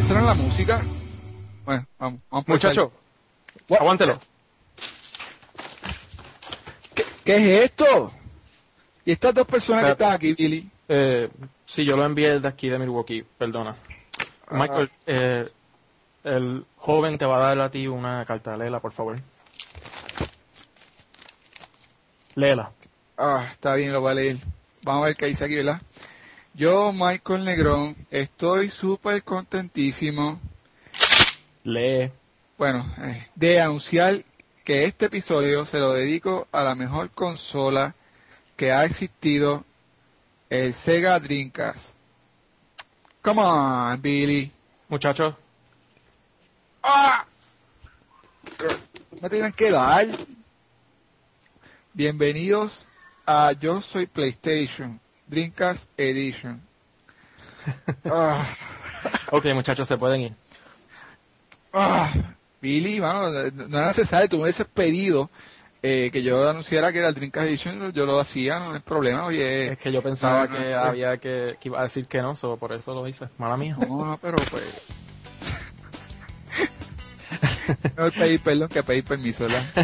esa era la música. Bueno, vamos muchacho, aguántelo. ¿Qué es esto? ¿Y estas dos personas que están aquí, Billy? Sí, yo lo envié desde aquí de Milwaukee, perdona. Michael, el joven te va a dar a ti una carta, léela, por favor. Léela. Está bien, lo voy a leer. Vamos a ver qué dice aquí, ¿verdad? Yo, Michael Negrón, estoy súper contentísimo. Lee. Bueno, de anunciar que este episodio se lo dedico a la mejor consola que ha existido, el Sega Dreamcast. Come on, Billy. Muchachos. Me tienen que dar. Bienvenidos a Yo Soy PlayStation, Dreamcast Edition. Ok, muchachos, se pueden ir. Billy, mano, no era necesario, tú me hubieses pedido que yo anunciara que era el Dreamcast Edition, yo lo hacía, no hay problema, oye. Es que yo pensaba que iba a decir que no, por eso lo hice, mala mía. No, pero pues... Mejor pedir perdón que pedir permiso, ¿verdad?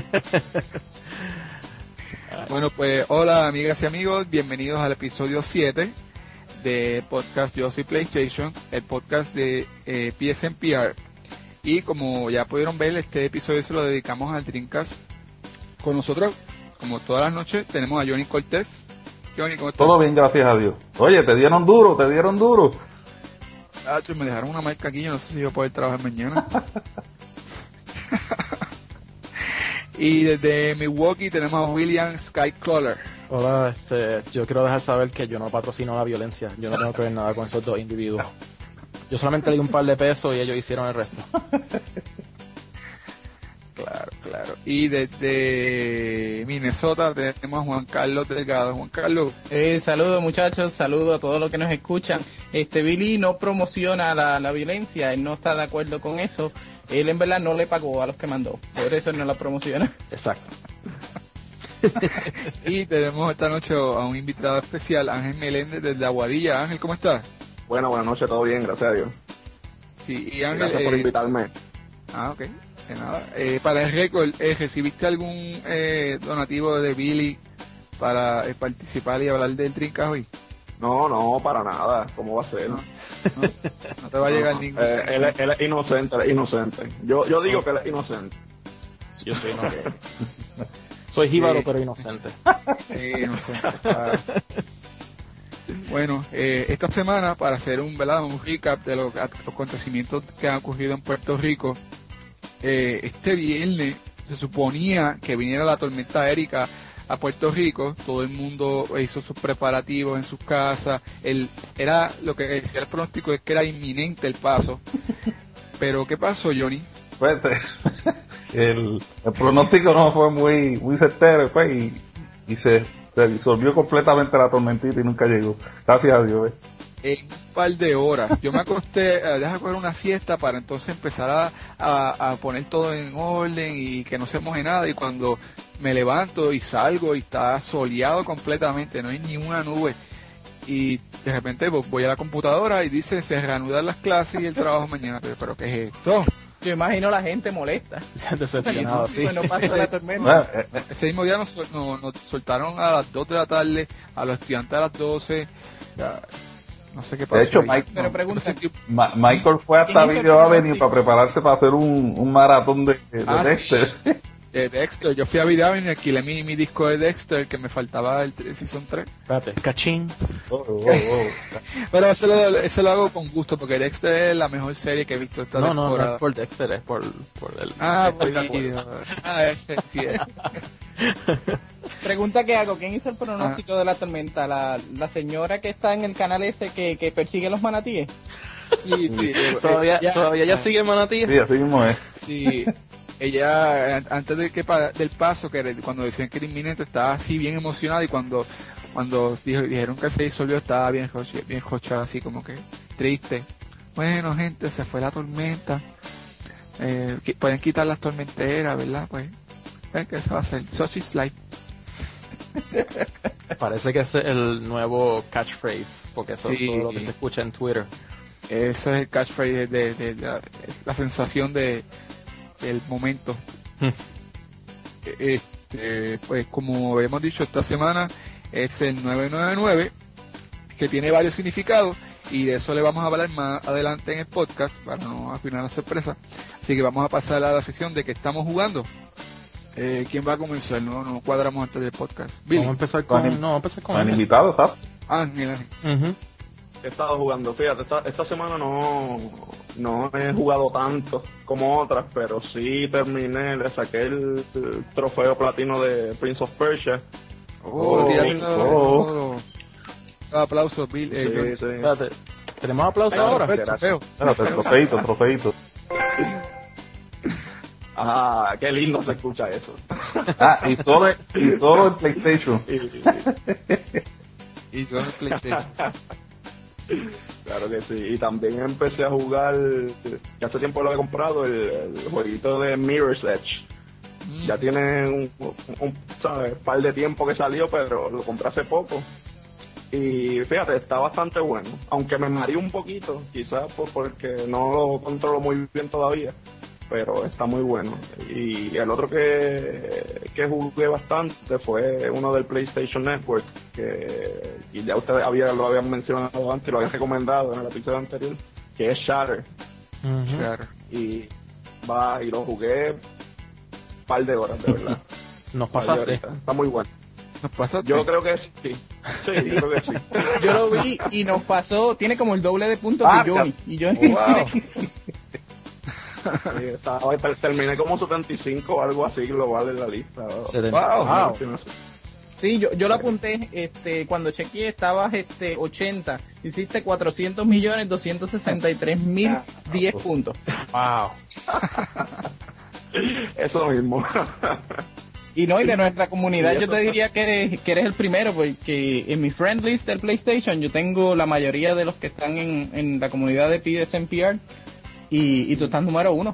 Bueno, pues hola amigas y amigos, bienvenidos al episodio 7 de podcast Yo Soy PlayStation, el podcast de PSNPR. Y como ya pudieron ver, este episodio se lo dedicamos al Dreamcast. Con nosotros, como todas las noches, tenemos a Johnny Cortés. Johnny, ¿cómo estás? Todo bien, gracias a Dios. Oye, te dieron duro. Me dejaron una marca aquí, yo no sé si voy a poder trabajar mañana. Y desde Milwaukee tenemos a William Skycrawler. Hola, yo quiero dejar saber que yo no patrocino la violencia. Yo no tengo que ver nada con esos dos individuos. Yo solamente le di un par de pesos y ellos hicieron el resto. Claro. Y desde Minnesota tenemos a Juan Carlos Delgado. Juan Carlos. Saludos muchachos, saludos a todos los que nos escuchan. Billy no promociona la violencia, él no está de acuerdo con eso. Él en verdad no le pagó a los que mandó, por eso él no la promociona. Exacto. Y tenemos esta noche a un invitado especial, Ángel Meléndez desde Aguadilla. Ángel, ¿cómo estás? Bueno, buenas noches, todo bien, gracias a Dios. Sí, y Ángel, gracias por invitarme. Ok, de nada. Para el récord, ¿recibiste algún donativo de Billy para participar y hablar del Dreamcast hoy? No, para nada, ¿cómo va a ser? No te va a llegar ningún... Él es inocente. Yo digo que él es inocente. Yo soy inocente. Soy jíbaro, pero inocente. Sí, inocente. Bueno, esta semana, para hacer un recap de los acontecimientos que han ocurrido en Puerto Rico, este viernes se suponía que viniera la tormenta Erika a Puerto Rico. Todo el mundo hizo sus preparativos en sus casas. Era lo que decía el pronóstico, es que era inminente el paso. Pero ¿qué pasó, Johnny? Pues el pronóstico no fue muy certero, pues, y se disolvió completamente la tormentita y nunca llegó. Gracias a Dios. En un par de horas. Yo me acosté, dejé coger una siesta para entonces empezar a poner todo en orden y que no se moje nada. Y cuando me levanto y salgo y está soleado completamente, no hay ni una nube. Y de repente voy a la computadora y dice se reanudan las clases y el trabajo mañana. Pero ¿qué es esto? Yo imagino la gente molesta. Decepcionado, sí. No pasa la tormenta. Ese mismo día nos soltaron a las 2 de la tarde, a los estudiantes a las 12. Ya, no sé qué pasó. De hecho, Michael fue hasta Video Avenue para prepararse para hacer un maratón de Dexter. Sí. De Dexter, yo fui a Video Avenue y alquilé mi disco de Dexter, que me faltaba el Season 3. Espérate, cachín. Pero eso lo hago con gusto, porque Dexter es la mejor serie que he visto esta temporada. No es por Dexter, es por el... Ese sí es. Pregunta que hago, ¿quién hizo el pronóstico de la tormenta? ¿La señora que está en el canal ese que persigue los manatíes? Sí. ¿Todavía ya sigue manatíes? Sí, así mismo es. Sí. Ella, antes de del paso, cuando decían que era inminente, estaba así bien emocionada, y cuando dijeron que se disolvió, estaba bien jochada, así como que triste. Bueno, gente, se fue la tormenta. Pueden quitar las tormenteras, ¿verdad? Pues, ¿qué se va a hacer? Sausage Life. Parece que es el nuevo catchphrase, porque eso es todo lo que se escucha en Twitter. Eso es el catchphrase de la sensación del momento. Pues como habíamos dicho, esta semana es el 999, que tiene varios significados, y de eso le vamos a hablar más adelante en el podcast para no arruinar la sorpresa. Así que vamos a pasar a la sesión de que estamos jugando. ¿Quién va a comenzar? No cuadramos antes del podcast. Billy. Vamos a empezar con el invitado, ¿sabes? Ángel. He estado jugando, fíjate, esta semana no he jugado tanto como otras, pero sí terminé, le saqué el trofeo platino de Prince of Persia. Aplausos, Bill. Sí. Espérate, ¿tenemos aplausos ahora? Trofeo. Espérate, trofeito. Ah, qué lindo se escucha eso. Y solo en PlayStation. Y son el PlayStation. Claro que sí, y también empecé a jugar, que hace tiempo lo he comprado, el jueguito de Mirror's Edge. Ya tiene un par de tiempo que salió, pero lo compré hace poco. Y fíjate, está bastante bueno, aunque me mareé un poquito, quizás porque no lo controlo muy bien todavía, pero está muy bueno. Y el otro que jugué bastante fue uno del PlayStation Network, y ya ustedes lo habían mencionado antes, lo habían recomendado en el episodio anterior, que es Shatter. Claro. Y lo jugué un par de horas, de verdad. Nos pasaste. Está muy bueno. ¿Nos pasaste? Yo creo que sí. Sí, yo creo que sí. Yo lo vi y nos pasó, tiene como el doble de puntos que Johnny. Y Johnny terminé como 75 o algo así global en la lista. Wow. Sí, yo lo apunté, cuando chequeé estabas 80, hiciste 400.263.010 puntos. Wow. Eso mismo. Y de nuestra comunidad yo te diría que eres el primero, porque en mi friend list del PlayStation yo tengo la mayoría de los que están en la comunidad de PSNPR, y tú estás número 1.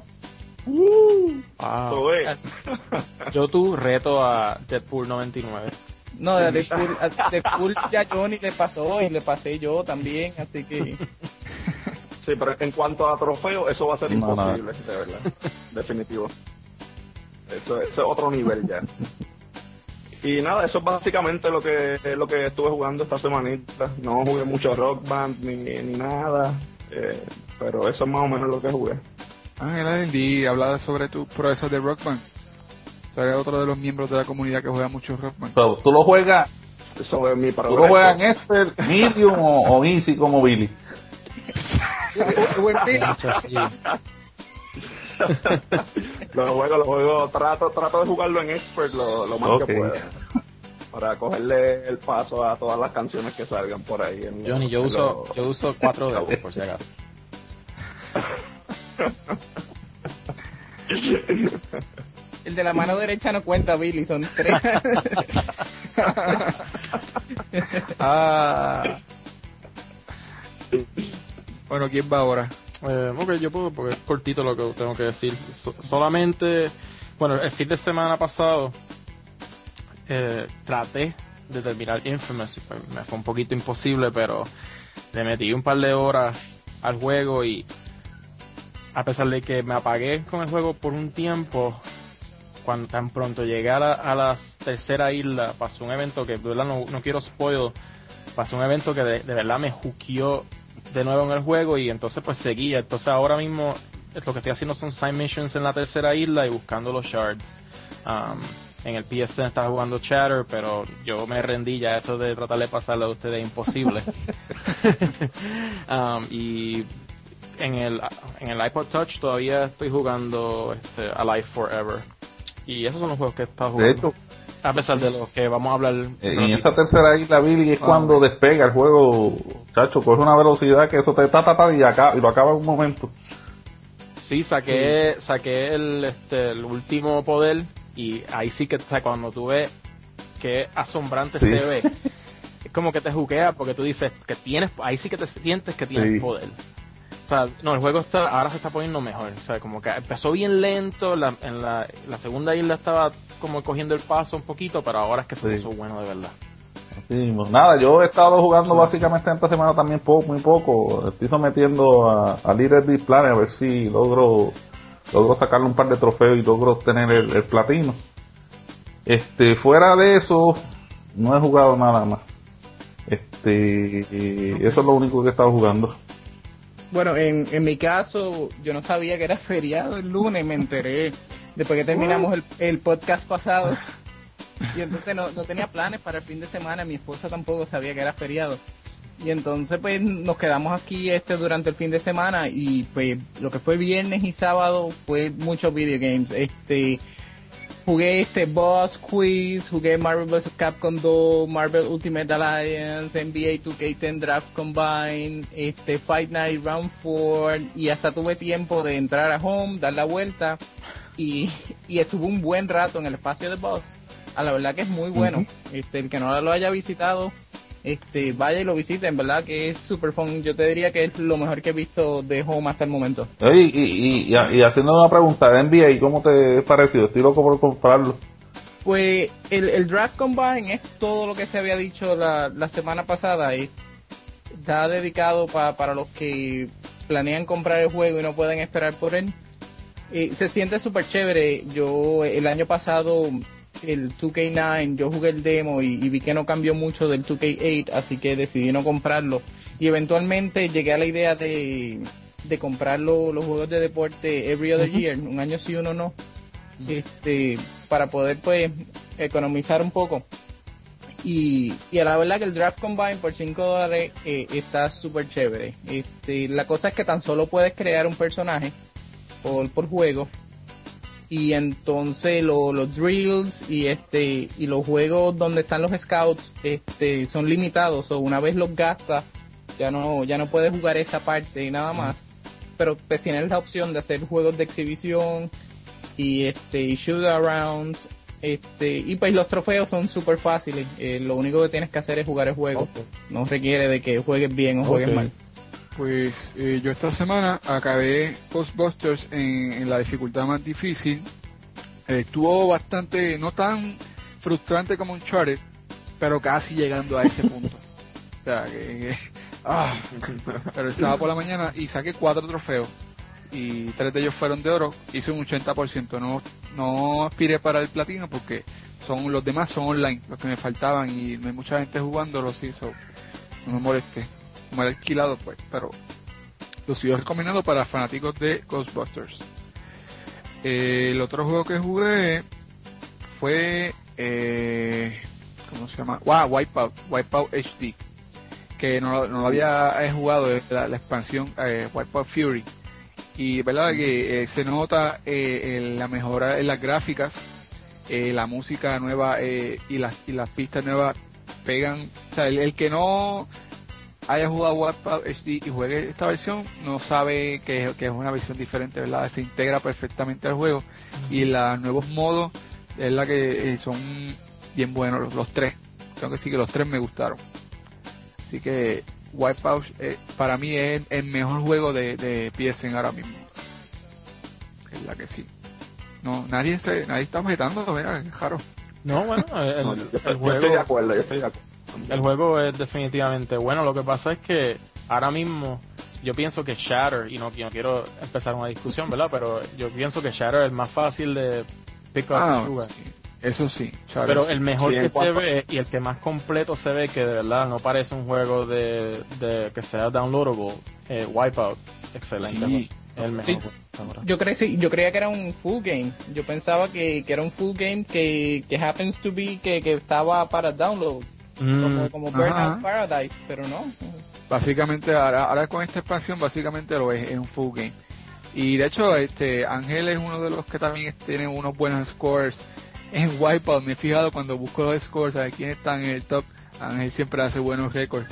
Wow. Yo reto a Deadpool 99. No, a Deadpool ya Johnny le pasó y le pasé yo también, así que... Sí, pero en cuanto a trofeo, eso va a ser imposible, de verdad. Definitivo. Eso es otro nivel ya. Y nada, eso es básicamente lo que estuve jugando esta semanita. No jugué mucho Rock Band ni nada, pero eso es más o menos lo que jugué. Ángel, y habla sobre tus proezas de Rock Band. O sea, eres otro de los miembros de la comunidad que juega mucho Rock Band. So, ¿Tú lo juegas en Expert, Medium o Easy como Billy? Buen Billy. Los juegos, trato de jugarlo en Expert lo más que pueda, para cogerle el paso a todas las canciones que salgan por ahí. Johnny, yo uso 4 dedos por si acaso. El de la mano derecha no cuenta, Billy, son 3. Bueno, ¿quién va ahora? Ok, yo puedo, porque es cortito lo que tengo que decir. Solamente, bueno, el fin de semana pasado traté de terminar Infamous. Me fue un poquito imposible, pero le metí un par de horas al juego, y a pesar de que me apagué con el juego por un tiempo, cuando tan pronto llegué a la tercera isla, pasó un evento que de verdad no quiero spoil, pasó un evento que de verdad me hookeó de nuevo en el juego, y entonces pues seguía. Entonces ahora mismo lo que estoy haciendo son side missions en la tercera isla y buscando los shards. En el PSN estaba jugando Chatter, pero yo me rendí ya. Eso de tratar de pasarle a ustedes es imposible. Y en el iPod Touch todavía estoy jugando Alive Forever, y esos son los juegos que he estado jugando. De hecho, a pesar de los que vamos a hablar en esa tercera isla, Billy, es cuando despega el juego, chacho, coge una velocidad que eso te y lo acaba en un momento. Sí, saqué el último poder, y ahí sí que, o sea, cuando tú ves que asombrante se ve, es como que te juquea, porque tú dices que tienes, ahí sí que te sientes que tienes poder. O sea, no, el juego ahora se está poniendo mejor. O sea, como que empezó bien lento, en la segunda isla estaba como cogiendo el paso un poquito, pero ahora es que se puso bueno de verdad. Sí, pues nada, yo he estado jugando básicamente esta semana también muy poco. Estoy sometiendo a Little Big Planet a ver si logro sacarle un par de trofeos y logro tener el platino. Fuera de eso, no he jugado nada más. Eso es lo único que he estado jugando. Bueno, en mi caso, yo no sabía que era feriado el lunes, me enteré después que terminamos el podcast pasado. Y entonces no tenía planes para el fin de semana, mi esposa tampoco sabía que era feriado. Y entonces pues nos quedamos aquí durante el fin de semana y pues lo que fue viernes y sábado fue muchos video games. Jugué Boss Quiz, jugué Marvel vs. Capcom 2, Marvel Ultimate Alliance, NBA 2K10 Draft Combine, Fight Night Round 4 y hasta tuve tiempo de entrar a Home, dar la vuelta y estuve un buen rato en el espacio de Boss. La verdad que es muy bueno. El que no lo haya visitado, vaya y lo visite, en verdad que es super fun. Yo te diría que es lo mejor que he visto de Home hasta el momento. Y haciendo una pregunta, NBA, ¿cómo te pareció? Estoy loco por comprarlo. Pues el Draft Combine es todo lo que se había dicho la semana pasada. Está dedicado para los que planean comprar el juego y no pueden esperar por él. Se siente súper chévere. Yo el año pasado el 2K9 yo jugué el demo y vi que no cambió mucho del 2K8, así que decidí no comprarlo y eventualmente llegué a la idea de comprar los juegos de deporte every other year, un año sí, uno no, para poder pues economizar un poco y a la verdad que el Draft Combine por $5 está súper chévere. La cosa es que tan solo puedes crear un personaje por juego. Y entonces los drills y los juegos donde están los scouts son limitados, o una vez los gastas ya no puedes jugar esa parte y nada más, pero pues tienes la opción de hacer juegos de exhibición y shoot arounds y pues los trofeos son súper fáciles. Lo único que tienes que hacer es jugar el juego. No requiere de que juegues bien o juegues mal. Pues yo esta semana acabé Ghostbusters en la dificultad más difícil. Estuvo bastante, no tan frustrante como Uncharted, pero casi llegando a ese punto. O sea, pero el sábado por la mañana y saqué 4 trofeos y 3 de ellos fueron de oro. Hice un 80%. No aspiré para el platino porque los demás son online, los que me faltaban, y no hay mucha gente jugándolos, y eso no me molesté. Me he alquilado pues, pero lo sigo recomendando para fanáticos de Ghostbusters. El otro juego que jugué fue ¿cómo se llama? Wipeout HD, que no lo había jugado, la expansión Wipeout Fury, y verdad que se nota la mejora en las gráficas, la música nueva y las pistas nuevas pegan. O sea, el que no haya jugado Wipeout HD y juegue esta versión no sabe que es una versión diferente, ¿verdad? Se integra perfectamente al juego y los nuevos modos es la que son bien buenos, los 3. Tengo que decir que los 3 me gustaron, así que Wipeout para mí es el mejor juego de PSN ahora mismo, es la que sí. No, nadie está objetando, mira, es raro. No, bueno, el yo juego, estoy de acuerdo. el juego es definitivamente bueno. Lo que pasa es que ahora mismo yo pienso que Shatter, y no quiero empezar una discusión, ¿verdad? Pero yo pienso que Shatter es más fácil de pick up y jugar. Sí. Eso sí, Shatter, pero sí. el mejor que se ve y el que más completo se ve, que de verdad no parece un juego de que sea downloadable, Wipeout, excelente. Sí. El mejor Sí. juego. Yo creía que era un full game. Yo pensaba que era un full game que happens to be que estaba para download. Como Burnout Paradise, pero no. Básicamente ahora con esta expansión básicamente lo es un full game. Y de hecho Ángel es uno de los que también tiene unos buenos scores en Wipeout. Me he fijado cuando busco los scores, a ver quién está en el top. Ángel siempre hace buenos récords.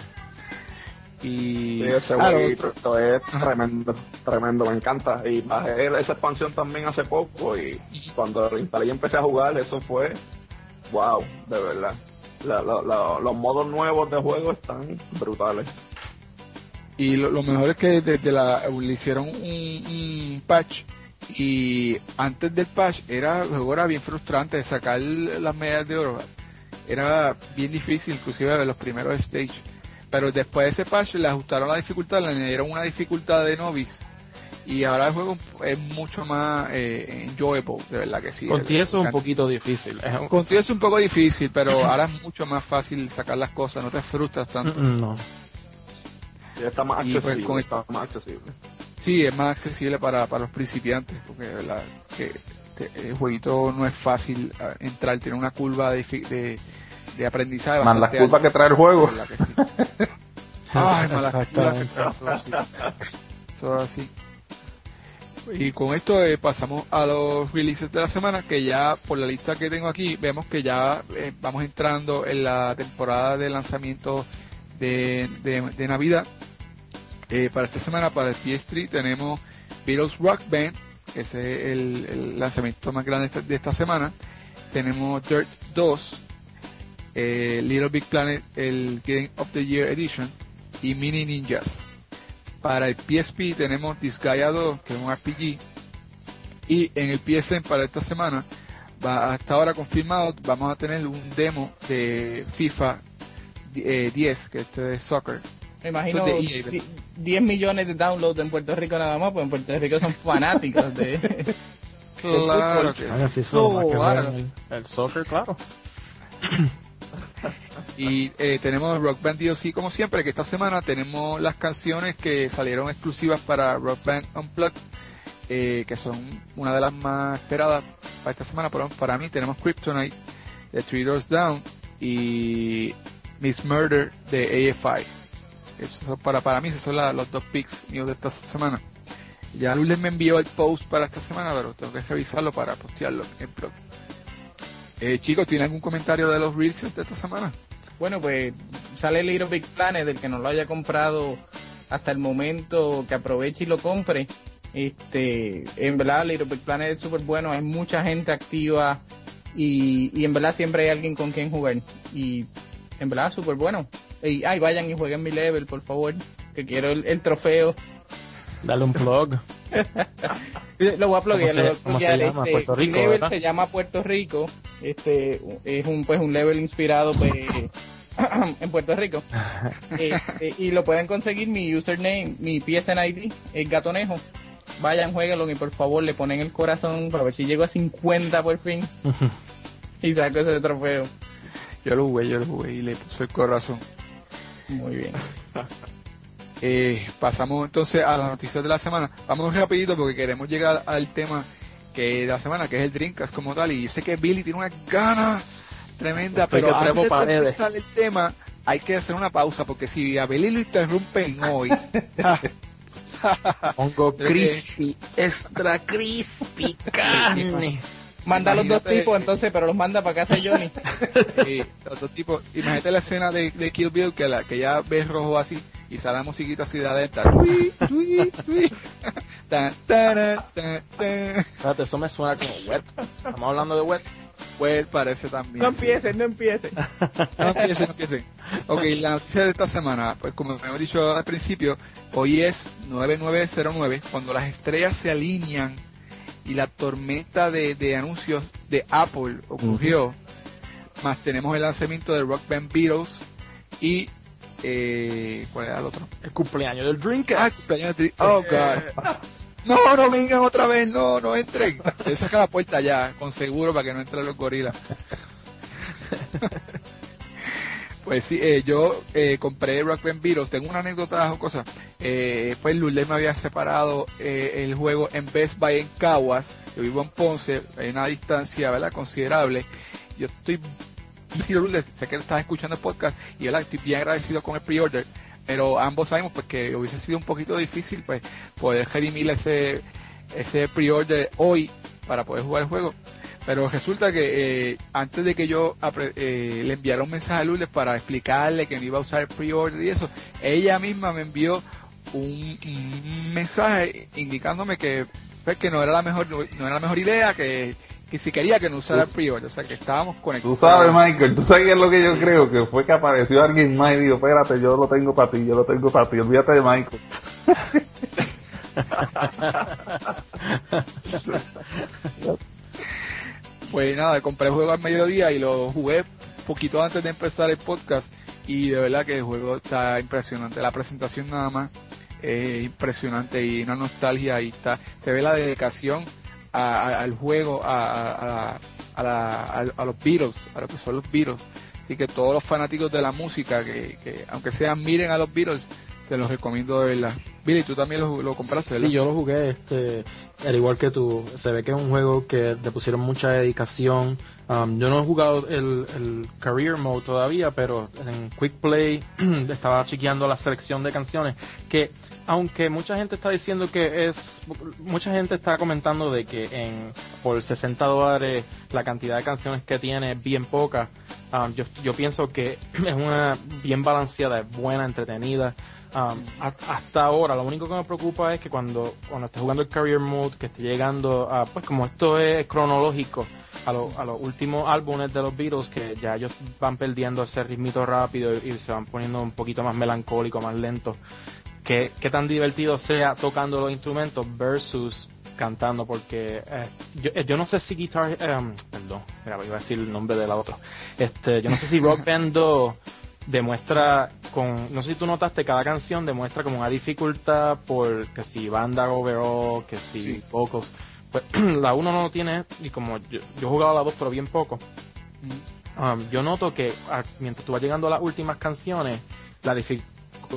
Y Sí, ese jueguito es tremendo, me encanta. Y bajé esa expansión también hace poco y cuando lo instalé y empecé a jugar, eso fue wow, de verdad. Los modos nuevos de juego están brutales. Y lo mejor es que le hicieron un patch, y antes del patch el juego era bien frustrante de sacar las medallas de oro, era bien difícil, inclusive de los primeros stage. Pero después de ese patch le ajustaron la dificultad, le añadieron una dificultad de novice. Y ahora el juego es mucho más enjoyable, de verdad que sí. Con ti eso es un poquito difícil. Con ti es un poco difícil, pero ahora es mucho más fácil sacar las cosas, no te frustras tanto. No. Ya está más Y, accesible. pues, Está más accesible. Sí, es más accesible para los principiantes, porque de verdad que el jueguito no es fácil entrar, tiene una curva de aprendizaje. Más las curvas que trae el juego. De verdad que sí. Ay, más las curvas que trae el juego, sí. Eso es así. Y con esto pasamos a los releases de la semana, que ya por la lista que tengo aquí vemos que ya vamos entrando en la temporada de lanzamiento de Navidad. Para esta semana, para el PS3 tenemos Beatles Rock Band, que es el lanzamiento más grande de esta semana. Tenemos Dirt 2, Little Big Planet, el Game of the Year Edition, y Mini Ninjas. Para el PSP tenemos Disgaea 2, que es un RPG, y en el PSN para esta semana, hasta ahora confirmado, vamos a tener un demo de FIFA 10, que esto es soccer. Me imagino 10 millones de downloads en Puerto Rico nada más, porque en Puerto Rico son fanáticos de... Claro que Ahora sí. sí son más que el soccer, claro. Y tenemos Rock Band DLC como siempre, que esta semana tenemos las canciones que salieron exclusivas para Rock Band Unplugged, que son una de las más esperadas para esta semana. Para mí tenemos Kryptonite de Three Doors Down y Miss Murder de AFI. Eso para mí esos son los dos picks míos de esta semana. Ya Lourdes me envió el post para esta semana, pero tengo que revisarlo para postearlo en el blog. Chicos, ¿tienen algún comentario de los releases de esta semana? Bueno, pues sale Little Big Planet, del que no lo haya comprado hasta el momento, que aproveche y lo compre. En verdad Little Big Planet es súper bueno, hay mucha gente activa y en verdad siempre hay alguien con quien jugar. Y en verdad súper bueno. Y vayan y jueguen mi level, por favor, que quiero el trofeo. Dale un plug. Lo voy a pluguear. ¿Cómo se llama? Puerto Rico, mi level ¿verdad? se llama Puerto Rico. Es un level inspirado en Puerto Rico. Y lo pueden conseguir, mi username, mi PSN ID es Gatonejo. Vayan, jueguenlo y por favor le ponen el corazón para ver si llego a 50 por fin. Y saco ese trofeo. Yo lo jugué y le puse el corazón. Muy bien. Pasamos entonces a las noticias de la semana. Vamos rapidito porque queremos llegar al tema de la semana, que es el Dreamcast como tal. Y yo sé que Billy tiene una gana tremenda, pero antes de empezar el tema hay que hacer una pausa, porque si a Billy lo interrumpen hoy... Pongo crispy, extra crispy, carne. Manda a los dos tipos entonces, pero los manda para casa de Johnny. Los dos tipos. Imagínate la escena de Kill Bill, que ya ves rojo así y sale la musiquita así de adentro. Espérate, eso me suena como Wet. Estamos hablando de Wet. Pues parece también. No empiecen. No empiecen. Ok, la noticia de esta semana, pues como hemos dicho al principio, hoy es 9909, cuando las estrellas se alinean y la tormenta de anuncios de Apple ocurrió. Más tenemos el lanzamiento de Rock Band Beatles y ¿cuál era el otro? El cumpleaños del Dreamcast. Cumpleaños del Oh God. No vengan otra vez, no entren. Se saca la puerta ya, con seguro, para que no entren los gorilas. Pues sí, yo compré Rock Band Beatles. Tengo una anécdota o cosa. Pues Lourdes me había separado el juego en Best Buy en Caguas. Yo vivo en Ponce, hay una distancia, ¿verdad?, considerable. Yo estoy Lourdes, sé que estás escuchando el podcast y ¿verdad?, estoy bien agradecido con el pre-order, pero ambos sabemos pues que hubiese sido un poquito difícil pues poder redimir ese pre-order hoy para poder jugar el juego. Pero resulta que antes de que yo le enviara un mensaje a Lourdes para explicarle que no iba a usar el pre-order y eso, ella misma me envió un mensaje indicándome que pues, que no era la mejor idea, que si quería que no usara el pre-order, o sea que estábamos conectados. Tú sabes, Michael, tú sabes qué es lo que yo creo, que fue que apareció alguien más y dijo, espérate, yo lo tengo para ti, olvídate de Michael. Pues nada, compré el juego al mediodía y lo jugué poquito antes de empezar el podcast y de verdad que el juego está impresionante. La presentación nada más es impresionante y una nostalgia, ahí está. Se ve la dedicación al juego, a los Beatles, a lo que son los Beatles. Así que todos los fanáticos de la música que aunque sean miren a los Beatles, te los recomiendo de verdad. Billy, tú también lo compraste, ¿verdad? Sí, yo lo jugué, al igual que tú. Se ve que es un juego que le pusieron mucha dedicación. Yo no he jugado el Career Mode todavía, pero en Quick Play estaba chequeando la selección de canciones que, aunque mucha gente está diciendo mucha gente está comentando de que por $60 la cantidad de canciones que tiene es bien poca. Yo pienso que es una bien balanceada, es buena, entretenida. Hasta ahora lo único que me preocupa es que cuando esté jugando el Career Mode, que esté llegando a, pues como esto es cronológico a los últimos álbumes de los Beatles, que ya ellos van perdiendo ese ritmito rápido y se van poniendo un poquito más melancólico, más lento, que tan divertido sea tocando los instrumentos versus cantando, porque yo no sé si perdón, mira, iba a decir el nombre de la otra, yo no sé si Rock Band 2 demuestra no sé si tú notaste, cada canción demuestra como una dificultad por que si banda overall, que si vocals, pues la 1 no lo tiene, y como yo he jugado a la 2 pero bien poco, yo noto que mientras tú vas llegando a las últimas canciones, la dificultad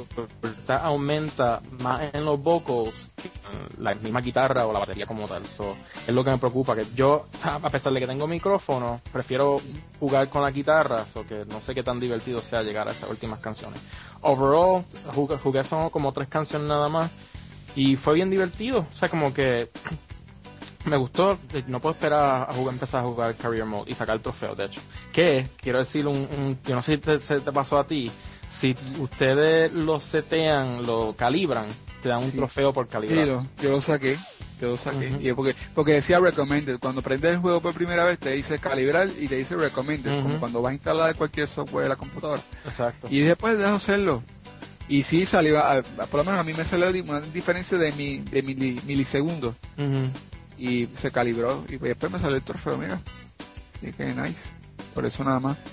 aumenta más en los vocals que en la misma guitarra o la batería como tal. Es lo que me preocupa, que yo, a pesar de que tengo micrófono, prefiero jugar con la guitarra, que no sé qué tan divertido sea llegar a esas últimas canciones. Overall, jugué son como 3 canciones nada más y fue bien divertido, o sea, como que me gustó. No puedo esperar a empezar a jugar Career Mode y sacar el trofeo, de hecho. Que quiero decir, yo no sé si se te pasó a ti, si ustedes lo setean, lo calibran, te dan un trofeo por calibrar. Sí, yo lo saqué. Uh-huh. Y porque decía recommended. Cuando prendes el juego por primera vez te dice calibrar y te dice recommended, como cuando vas a instalar cualquier software de la computadora. Exacto. Y después dejas hacerlo. Y sí salió, por lo menos a mí me salió una diferencia de milisegundos. Uh-huh. Y se calibró y después me salió el trofeo, mira. Y que nice. Por eso nada más.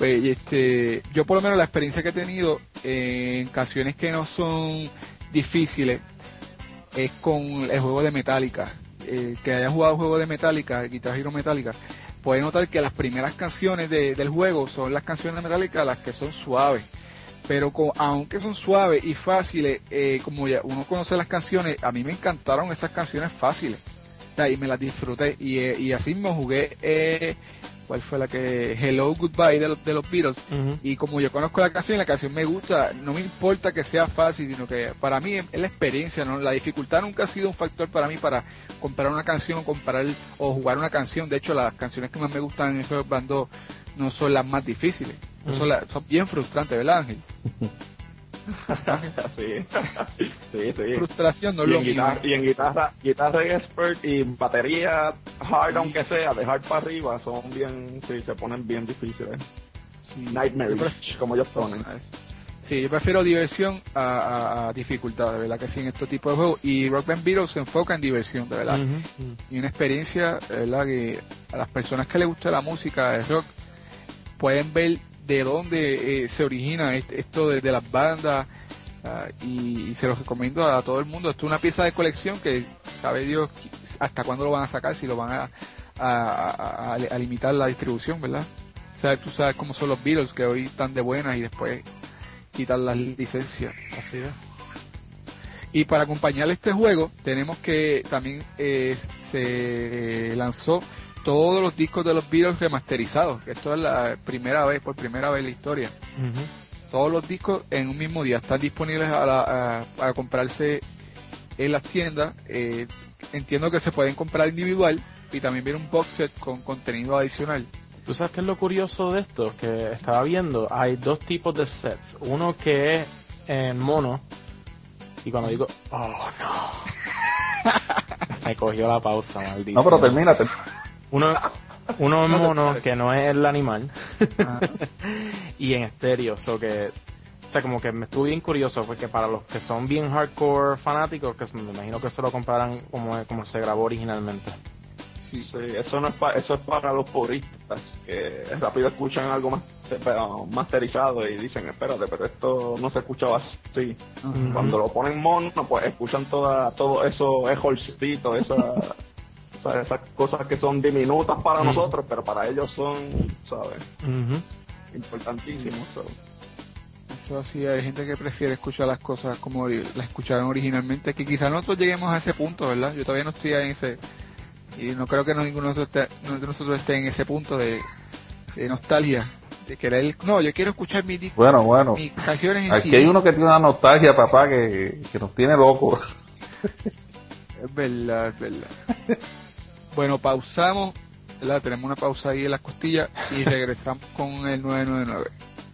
Yo por lo menos la experiencia que he tenido en canciones que no son difíciles es con el juego de Metallica. Que haya jugado el juego de Metallica, Guitar Hero Metallica, puede notar que las primeras canciones del juego son las canciones de Metallica las que son suaves. Pero aunque son suaves y fáciles, como ya uno conoce las canciones, a mí me encantaron esas canciones fáciles. Y me las disfruté. Y así me jugué... ¿Cuál fue la que? Hello Goodbye de los Beatles. Uh-huh. Y como yo conozco la canción me gusta, no me importa que sea fácil, sino que para mí es la experiencia, ¿no? La dificultad nunca ha sido un factor para mí para comparar una canción, o jugar una canción. De hecho, las canciones que más me gustan en esos bandos no son las más difíciles. Uh-huh. Son bien frustrantes, ¿verdad, Ángel? sí. Frustración no es lo mismo. Y en guitarra expert y batería hard, aunque sea, de hard para arriba, se ponen bien difíciles. Sí. Nightmarish, como ellos ponen. Sí, yo prefiero diversión a dificultad, de verdad que sí, en este tipo de juegos. Y Rock Band Beatles se enfoca en diversión, de verdad. Uh-huh. Y una experiencia, de verdad, que a las personas que les gusta la música de rock pueden ver de dónde se origina esto de las bandas, y se los recomiendo a todo el mundo. Esto es una pieza de colección que sabe Dios hasta cuándo lo van a sacar, si lo van a limitar la distribución, ¿verdad? O sea, tú sabes cómo son los Beatles, que hoy están de buenas y después quitan las licencias. Así es. Y para acompañar este juego tenemos que también se lanzó todos los discos de los Beatles remasterizados. Esto es por primera vez en la historia. Uh-huh. Todos los discos en un mismo día están disponibles para comprarse en las tiendas. Entiendo que se pueden comprar individual y también viene un box set con contenido adicional. ¿Tú sabes qué es lo curioso de esto? Que estaba viendo, hay 2 tipos de sets. Uno que es en mono, y cuando digo, oh no, me cogió la pausa, maldición. No, pero termínate. Uno en mono, que no es el animal, y en estéreo, o sea, como que me estuve bien curioso, porque para los que son bien hardcore fanáticos, que me imagino que se lo comprarán como se grabó originalmente. Sí. Eso no es eso es para los puristas que rápido escuchan algo más masterizado y dicen, espérate, pero esto no se escuchaba así. Uh-huh. Cuando lo ponen mono, pues escuchan todo eso ejolcito, esas cosas que son diminutas para nosotros, pero para ellos son, ¿sabes? Importantísimos. Eso sí, hay gente que prefiere escuchar las cosas como las escucharon originalmente, que quizás nosotros lleguemos a ese punto, ¿verdad? Yo todavía no estoy en ese, y no creo que ninguno de nosotros esté en ese punto de nostalgia, de querer, no, yo quiero escuchar mi disco, mis canciones en aquí CD. hay uno que tiene una nostalgia, papá, que nos tiene locos. Es verdad. Bueno, pausamos, ¿verdad? Tenemos una pausa ahí en las costillas y regresamos con el 999.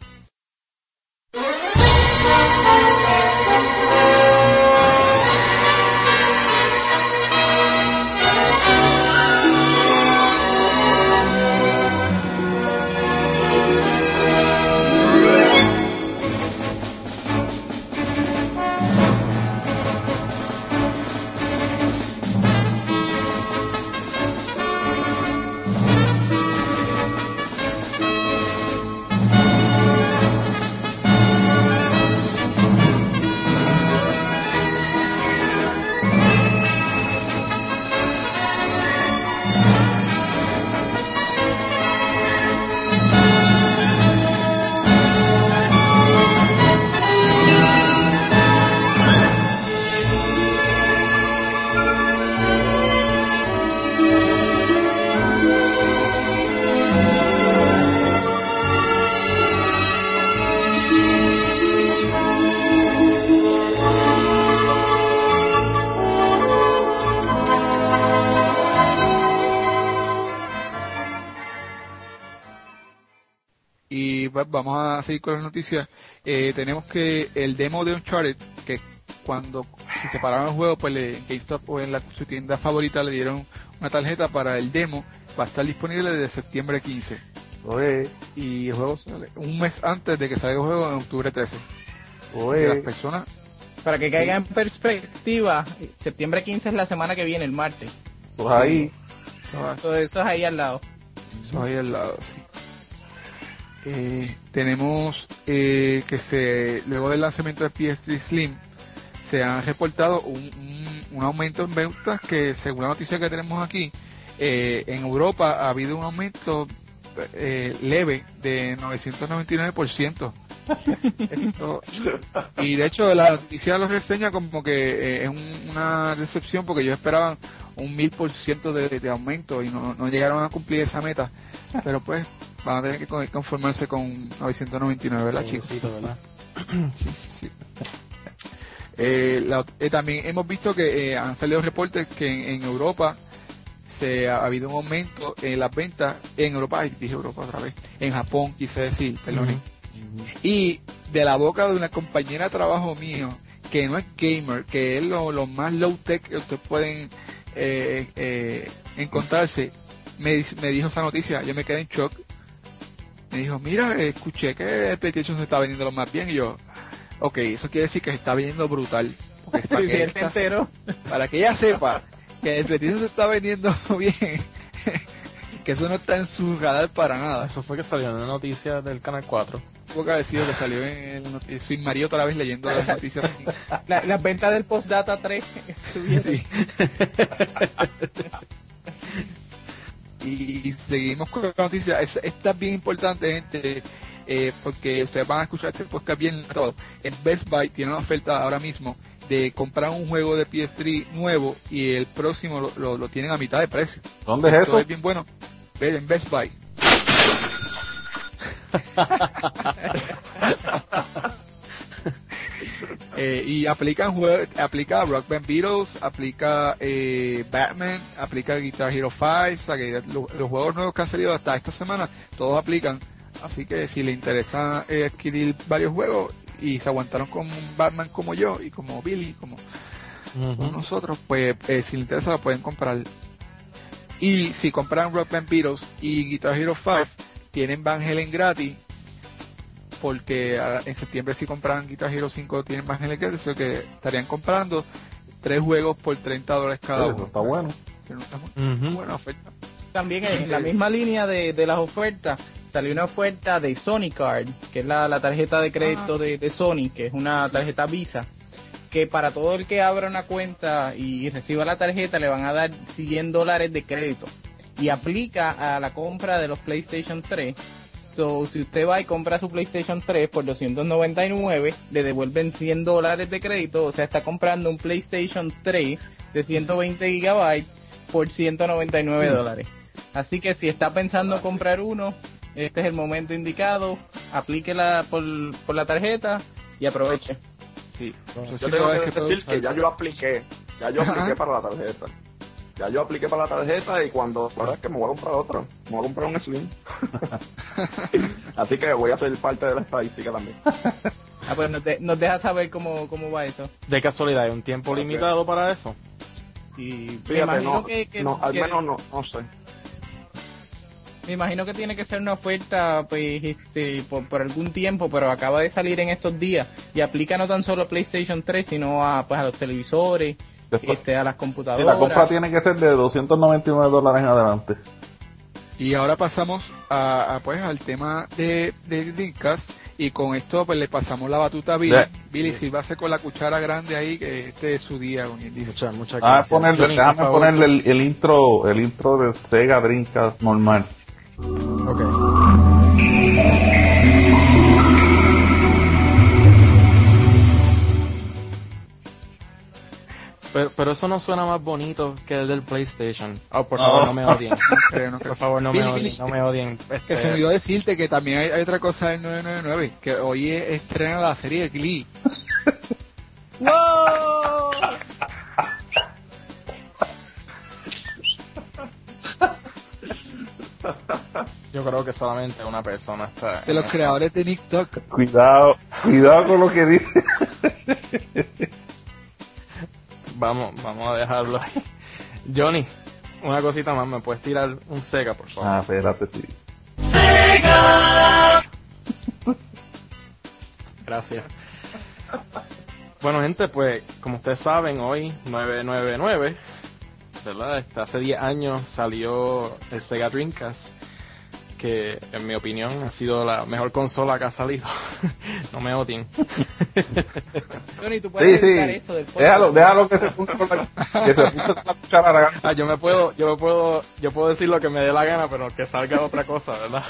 Pues vamos a seguir con las noticias. Tenemos que el demo de Uncharted, que cuando se separaron los juegos, pues en GameStop o en su tienda favorita le dieron una tarjeta para el demo, va a estar disponible desde septiembre 15. Oye. Y el juego sale un mes antes de que salga el juego, en octubre 13. Oye. Las personas, para que caiga en perspectiva, septiembre 15 es la semana que viene, el martes. Pues ahí. Todo eso es ahí al lado. Eso ahí al lado, sí. Tenemos que luego del lanzamiento de PS3 Slim se han reportado un aumento en ventas que, según la noticia que tenemos aquí, en Europa ha habido un aumento leve de 999%. Y de hecho la noticia lo reseña como que es una decepción, porque ellos esperaban un 1000% de aumento y no llegaron a cumplir esa meta, pero pues van a tener que conformarse con 999, ¿verdad, chicos? ¿Verdad? Sí. También hemos visto que han salido reportes que en Europa ha habido un aumento en las ventas, en Europa, dije Europa otra vez, en Japón quise decir, perdón. Y de la boca de una compañera de trabajo mío, que no es gamer, que es lo más low tech que ustedes pueden encontrarse, me dijo esa noticia. Yo me quedé en shock. Me dijo, mira, escuché que el PlayStation se está vendiendo lo más bien. Y yo, ok, eso quiere decir que se está vendiendo brutal. Porque para que ella sepa que el PlayStation se está vendiendo bien, que eso no está en su radar para nada. Eso fue que salió en la noticia del Canal 4. Tuvo que haber sido que salió en el Soy Mario otra vez leyendo las noticias. Las ventas del Postdata 3 estuvieron. Sí. Y seguimos con la noticia. Esta es bien importante, gente, porque ustedes van a escuchar este podcast bien todo. En Best Buy tiene una oferta ahora mismo de comprar un juego de PS3 nuevo y el próximo lo tienen a mitad de precio. ¿Dónde es eso? Es bien bueno. En Best Buy. Y aplica Rock Band Beatles, aplica Batman, aplica Guitar Hero 5, o sea que los juegos nuevos que han salido hasta esta semana, todos aplican. Así que si le interesa adquirir varios juegos y se aguantaron con Batman como yo y como Billy, como nosotros, pues si le interesa lo pueden comprar. Y si compran Rock Band Beatles y Guitar Hero 5, tienen Van Halen gratis, porque en septiembre si compran Guitar Hero 5 tienen Van Halen gratis, o que estarían comprando 3 juegos por $30 cada uno. Está bueno. Una buena oferta. También en la misma línea de las ofertas, salió una oferta de Sony Card, que es la tarjeta de crédito de Sony, que es una tarjeta Visa, que para todo el que abra una cuenta y reciba la tarjeta le van a dar $100 de crédito. Y aplica a la compra de los PlayStation 3. So, si usted va y compra su PlayStation 3 por $299, le devuelven $100 de crédito. O sea, está comprando un PlayStation 3 de 120 GB por $199. Así que si está pensando comprar uno, este es el momento indicado. Aplíquela por la tarjeta y aproveche. Sí. Yo tengo que decir que ya yo apliqué para la tarjeta. Ya yo apliqué para la tarjeta y cuando, la verdad es que me voy a comprar otro. Me voy a comprar un Slim. Así que voy a ser parte de la estadística también. Pues nos deja saber cómo va eso. De casualidad, ¿hay un tiempo limitado para eso? Y Fíjate, me imagino al menos no sé. Me imagino que tiene que ser una oferta pues por algún tiempo, pero acaba de salir en estos días y aplica no tan solo a PlayStation 3, sino a los televisores, a las computadoras. Sí, la compra tiene que ser de $299 en adelante. Y ahora pasamos al tema de Dreamcast, y con esto pues le pasamos la batuta a Billy. Billy, sírvase con la cuchara grande ahí, que este es su día, con él dice. Muchas gracias. Déjame ponerle el intro de Sega Dreamcast normal. Okay. Pero eso no suena más bonito que el del PlayStation. Por favor, no me odien. Por favor, no me odien. Que se me olvidó decirte que también hay otra cosa del 999, que hoy estrena la serie de Glee. ¡Wow! Yo creo que solamente una persona está... De los creadores de TikTok. Cuidado con lo que dice. Vamos a dejarlo ahí. Johnny, una cosita más, ¿me puedes tirar un Sega, por favor? Espérate, sí. ¡Sega! Gracias. Bueno, gente, pues, como ustedes saben, hoy, 999, ¿verdad? Hace 10 años salió el Sega Dreamcast, que en mi opinión ha sido la mejor consola que ha salido. No me odien. Tony, tú puedes editar eso del podcast. Déjalo que se punte con la cuchara. Yo puedo decir lo que me dé la gana, pero que salga otra cosa, ¿verdad?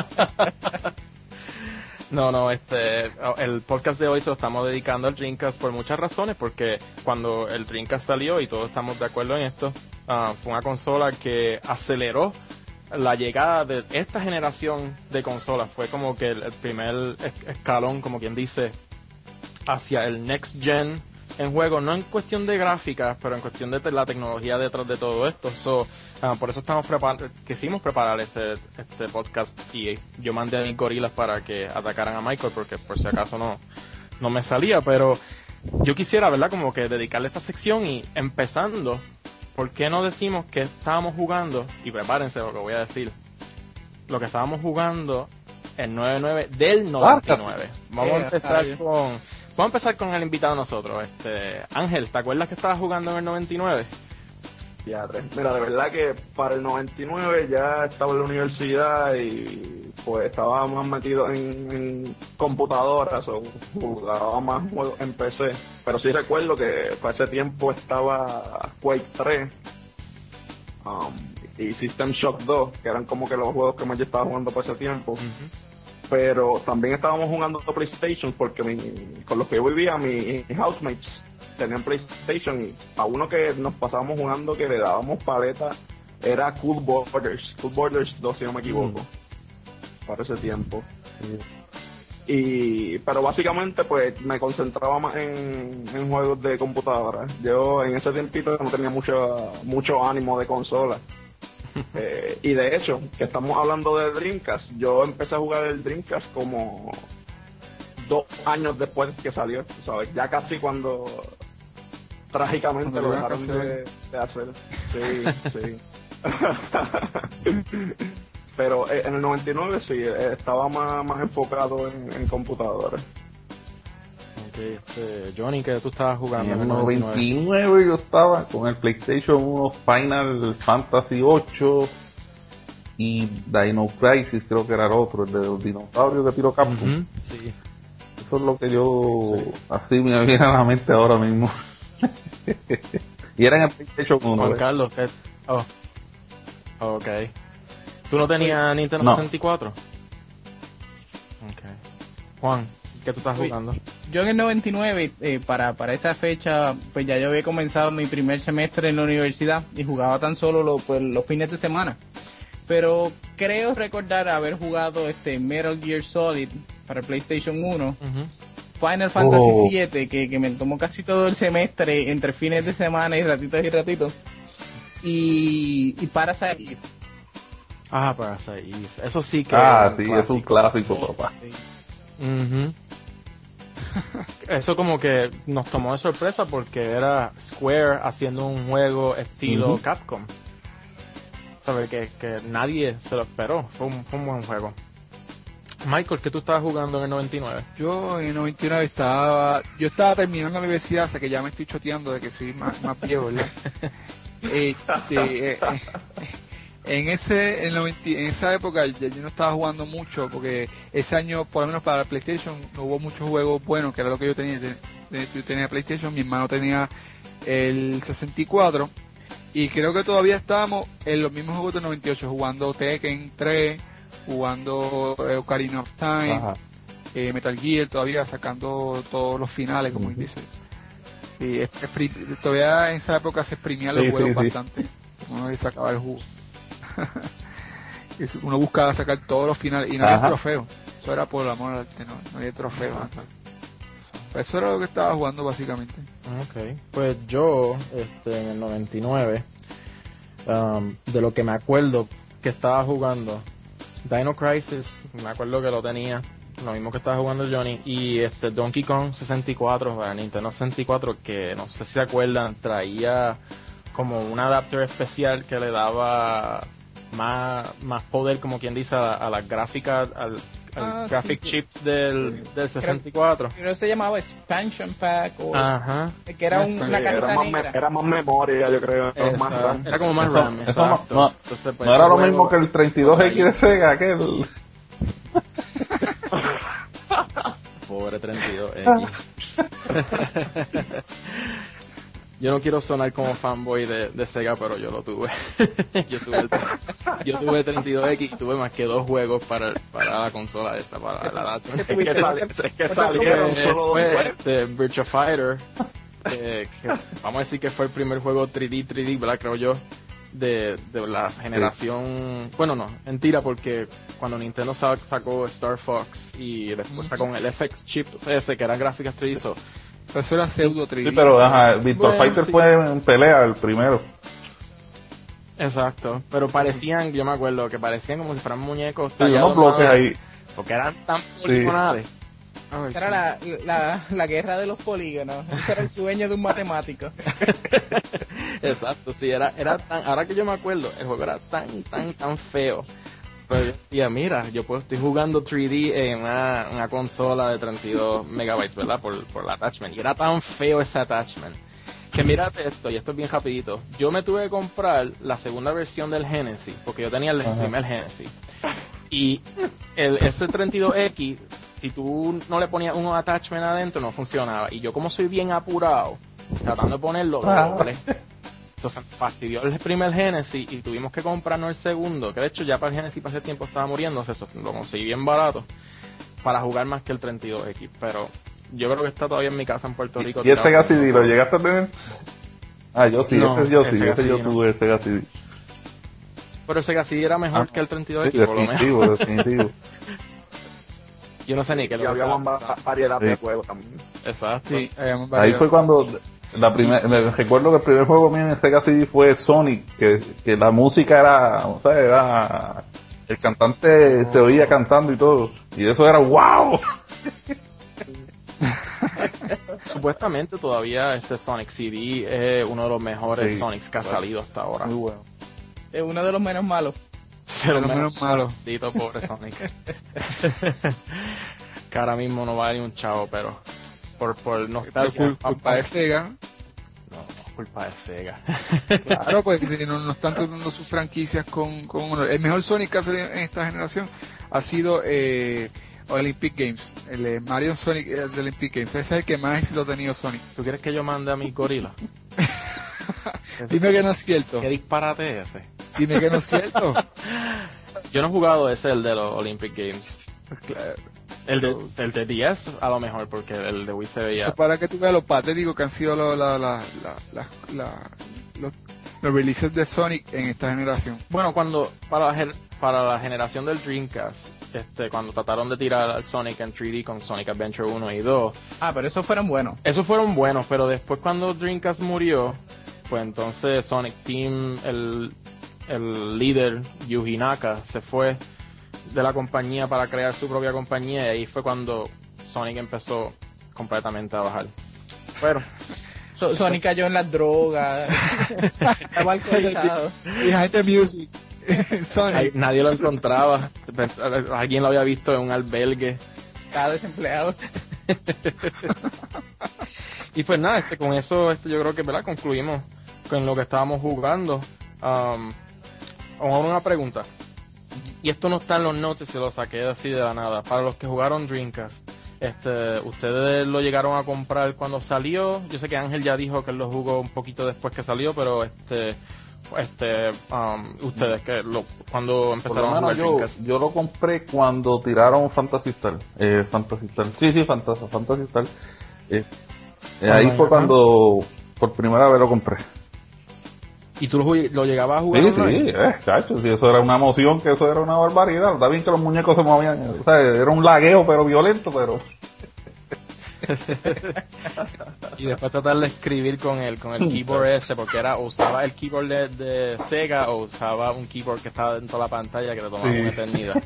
No, el podcast de hoy se lo estamos dedicando al Dreamcast por muchas razones, porque cuando el Dreamcast salió, y todos estamos de acuerdo en esto, fue una consola que aceleró la llegada de esta generación de consolas. Fue como que el primer escalón, como quien dice, hacia el next gen en juego, no en cuestión de gráficas, pero en cuestión de la tecnología detrás de todo esto. Por eso quisimos preparar este podcast, y yo mandé a mis gorilas para que atacaran a Michael, porque por si acaso no me salía, pero yo quisiera, ¿verdad?, como que dedicarle esta sección, y empezando, ¿por qué no decimos que estábamos jugando? Y prepárense lo que voy a decir. Lo que estábamos jugando en 99 del 99. Vamos a empezar con el invitado de nosotros. Ángel, ¿te acuerdas que estabas jugando en el 99? Mira, de verdad que para el 99 ya estaba en la universidad y pues estaba más metido en computadoras, o jugaba más juegos en PC. Pero sí recuerdo que para ese tiempo estaba Quake 3 y System Shock 2, que eran como que los juegos que más yo estaba jugando para ese tiempo. Uh-huh. Pero también estábamos jugando PlayStation, porque con los que yo vivía, mis housemates tenían PlayStation, y a uno que nos pasábamos jugando, que le dábamos paleta, era Cool Borders 2, si no me equivoco, para ese tiempo. Pero básicamente pues me concentraba más en juegos de computadora. Yo en ese tiempito no tenía mucho ánimo de consola. Y de hecho, que estamos hablando de Dreamcast, yo empecé a jugar el Dreamcast como 2 años después que salió, ¿sabes? Ya casi cuando trágicamente lo dejaron de hacer. Sí. Pero en el 99 sí, estaba más enfocado en computadoras. Johnny, que tú estabas jugando En el 99 yo estaba con el PlayStation 1 Final Fantasy 8 y Dino Crisis, creo que era el otro, el de los dinosaurios de Piro Capcom. Uh-huh, sí. Eso es lo que yo así me viene a la mente ahora mismo. Y era en el PlayStation 1. Juan Carlos, ok. ¿Tú no tenías Nintendo 64? Ok. Juan, ¿qué tú estás jugando? Yo en el 99, para esa fecha, pues ya yo había comenzado mi primer semestre en la universidad y jugaba tan solo los fines de semana. Pero creo recordar haber jugado Metal Gear Solid para el PlayStation 1, Uh-huh. Final Fantasy 7, que me tomó casi todo el semestre entre fines de semana y ratitos. Y Parasite. Parasite Eve. Eso sí que es un clásico, papá. Sí. Uh-huh. Eso como que nos tomó de sorpresa porque era Square haciendo un juego estilo Capcom. Saber que nadie se lo esperó. Fue un buen juego. Michael, ¿qué tú estabas jugando en el 99? Yo en el 99 yo estaba terminando la universidad, o sea que ya me estoy choteando de que soy más viejo, ¿verdad? En esa época yo no estaba jugando mucho porque ese año, por lo menos para la PlayStation, no hubo muchos juegos buenos, que era lo que yo tenía. Yo tenía PlayStation, mi hermano tenía el 64 y creo que todavía estábamos en los mismos juegos del 98, jugando Tekken 3, jugando Ocarina of Time, Metal Gear, todavía sacando todos los finales, como dice. Y todavía en esa época se exprimían los juegos bastante. Uno sacaba el jugo. Uno buscaba sacar todos los finales y no había trofeos. Eso era por el amor al arte, no había trofeos. Eso era lo que estaba jugando básicamente. Okay. Pues yo, en el 99, de lo que me acuerdo que estaba jugando, Dino Crisis, me acuerdo que lo tenía, lo mismo que estaba jugando Johnny, y Donkey Kong 64, para Nintendo 64, que no sé si se acuerdan, traía como un adapter especial que le daba más poder, como quien dice, a las gráficas, al graphic chips del 64. Pero se llamaba Expansion Pack o que era una cajita negra. Era más memoria, yo creo. Era como más RAM. No era lo mismo que el 32X de Sega, aquel. Pobre 32X. Yo no quiero sonar como fanboy de Sega, pero yo lo tuve. yo tuve el 32X y tuve más que 2 juegos para la consola esta, para la data. Es que salieron solo 2 juegos. Virtua Fighter, que vamos a decir que fue el primer juego 3D, ¿verdad? Creo yo, de la generación... Bueno, no, mentira, porque cuando Nintendo sacó Star Fox y después sacó el FX chip ese, que eran gráficas 3D, eso era pseudo 3D. Sí, pero Virtua Fighter fue en pelea el primero. Exacto, pero parecían, yo me acuerdo que parecían como si fueran muñecos tallados, unos bloques ahí. Porque eran tan poligonales. Era la guerra de los polígonos. Ese era el sueño de un matemático. Exacto, sí, era tan, ahora que yo me acuerdo, el juego era tan feo. Pero yo decía, mira, estoy jugando 3D en una consola de 32 megabytes, ¿verdad? Por el attachment. Y era tan feo ese attachment. Que mírate esto, y esto es bien rapidito. Yo me tuve que comprar la segunda versión del Genesis, porque yo tenía el primer Genesis. Y ese 32X, si tú no le ponías un attachment adentro, no funcionaba. Y yo, como soy bien apurado, tratando de ponerlo doble, entonces fastidió el primer Genesis y tuvimos que comprarnos el segundo, que de hecho ya para el Genesis para ese tiempo estaba muriendo, eso lo conseguí bien barato para jugar más que el 32X, pero yo creo que está todavía en mi casa en Puerto Rico. ¿Y el Sega CD lo llegaste a tener? Yo sí, no, ese yo tuve el Sega CD. Pero el Sega CD era mejor que el 32X, por lo menos. Definitivo. Yo no sé ni qué lo había más variedad de juegos también. Exacto. Sí, ahí fue cuando me recuerdo que el primer juego mío en Sega CD fue Sonic, que la música era el cantante se oía cantando y todo, y eso era wow. Supuestamente todavía Sonic CD es uno de los mejores Sonics que ha salido hasta ahora. Muy bueno. Es uno de los menos malos. De los menos malos. Dito, pobre Sonic. Que ahora mismo no vale ni un chavo, pero por nostalgia. Culpa de Sega. No, culpa de Sega. Claro, pues no están tratando sus franquicias con el mejor Sonic que ha salido en esta generación ha sido Olympic Games, el Mario Sonic de Olympic Games. Ese es el que más éxito ha tenido Sonic. ¿Tú quieres que yo mande a mi gorila? Dime que no es cierto. ¿Qué disparate ese? Dime que no es cierto. Yo no he jugado el de los Olympic Games. Claro. El de 10 a lo mejor, porque el de Wii se veía... Eso para que tú veas lo patético que han sido los releases de Sonic en esta generación. Bueno, cuando para la generación del Dreamcast, cuando trataron de tirar al Sonic en 3D con Sonic Adventure 1 y 2... pero esos fueron buenos. Esos fueron buenos, pero después cuando Dreamcast murió, pues entonces Sonic Team, el líder Yuji Naka, se fue de la compañía para crear su propia compañía, y ahí fue cuando Sonic empezó completamente a bajar. Pero Sonic cayó en las drogas, estaba alcoholizado. Y gente music. Sonic. Nadie lo encontraba. Alguien lo había visto en un albergue. Estaba desempleado. Y pues nada, con eso yo creo que, ¿verdad?, concluimos con lo que estábamos jugando. Ahora una pregunta. Y esto no está en los notes, se lo saqué así de la nada. Para los que jugaron Dreamcast, ¿ustedes lo llegaron a comprar cuando salió? Yo sé que Ángel ya dijo que él lo jugó un poquito después que salió, pero ustedes cuando empezaron a jugar Dreamcast. Yo lo compré cuando tiraron Phantasy Star. Fantasy Star. Ahí fue cuando por primera vez lo compré. ¿Y tú lo llegabas a jugar? Sí, chacho, si eso era una emoción, que eso era una barbaridad. Está bien que los muñecos se movían, o sea, era un lagueo pero violento, pero... Y después tratar de escribir con el keyboard ese, porque usaba el keyboard de Sega o usaba un keyboard que estaba dentro de la pantalla que te tomaba una eternidad.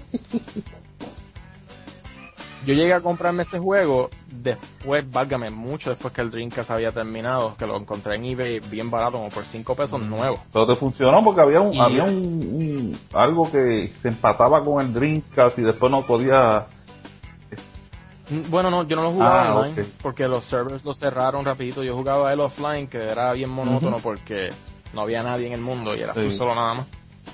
Yo llegué a comprarme ese juego después, válgame, mucho después que el Dreamcast había terminado, que lo encontré en eBay bien barato, como por $5 nuevo. Pero te funcionó porque había algo que se empataba con el Dreamcast y después no podía... Bueno, no, yo no lo jugaba online, porque los servers los cerraron rapidito. Yo jugaba él offline, que era bien monótono porque no había nadie en el mundo y era tú solo nada más.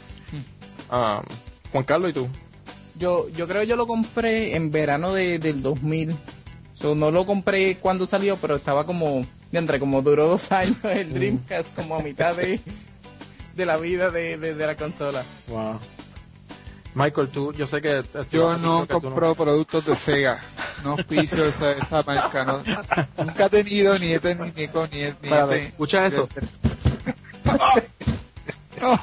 Juan Carlos, ¿y tú? Yo creo que yo lo compré en verano del 2000. No lo compré cuando salió, pero estaba como duró 2 años el Dreamcast, como a mitad de la vida de la consola. Wow. Michael, yo sé que... Yo no compro productos de Sega. No auspicio esa marca. No. Nunca he tenido, ni he tenido, escucha eso. No.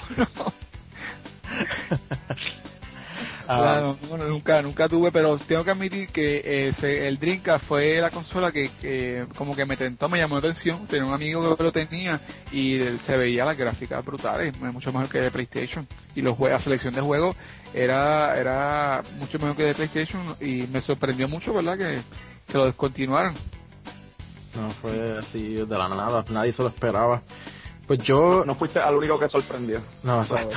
Claro, nunca tuve, pero tengo que admitir que el Dreamcast fue la consola que como que me llamó la atención. Tenía un amigo que lo tenía y se veía las gráficas brutales, mucho mejor que de PlayStation, y la selección de juegos era mucho mejor que de PlayStation, y me sorprendió mucho, ¿verdad?, que lo descontinuaran. No fue así de la nada, nadie se lo esperaba. Pues yo... No fuiste al único que sorprendió. No, exacto.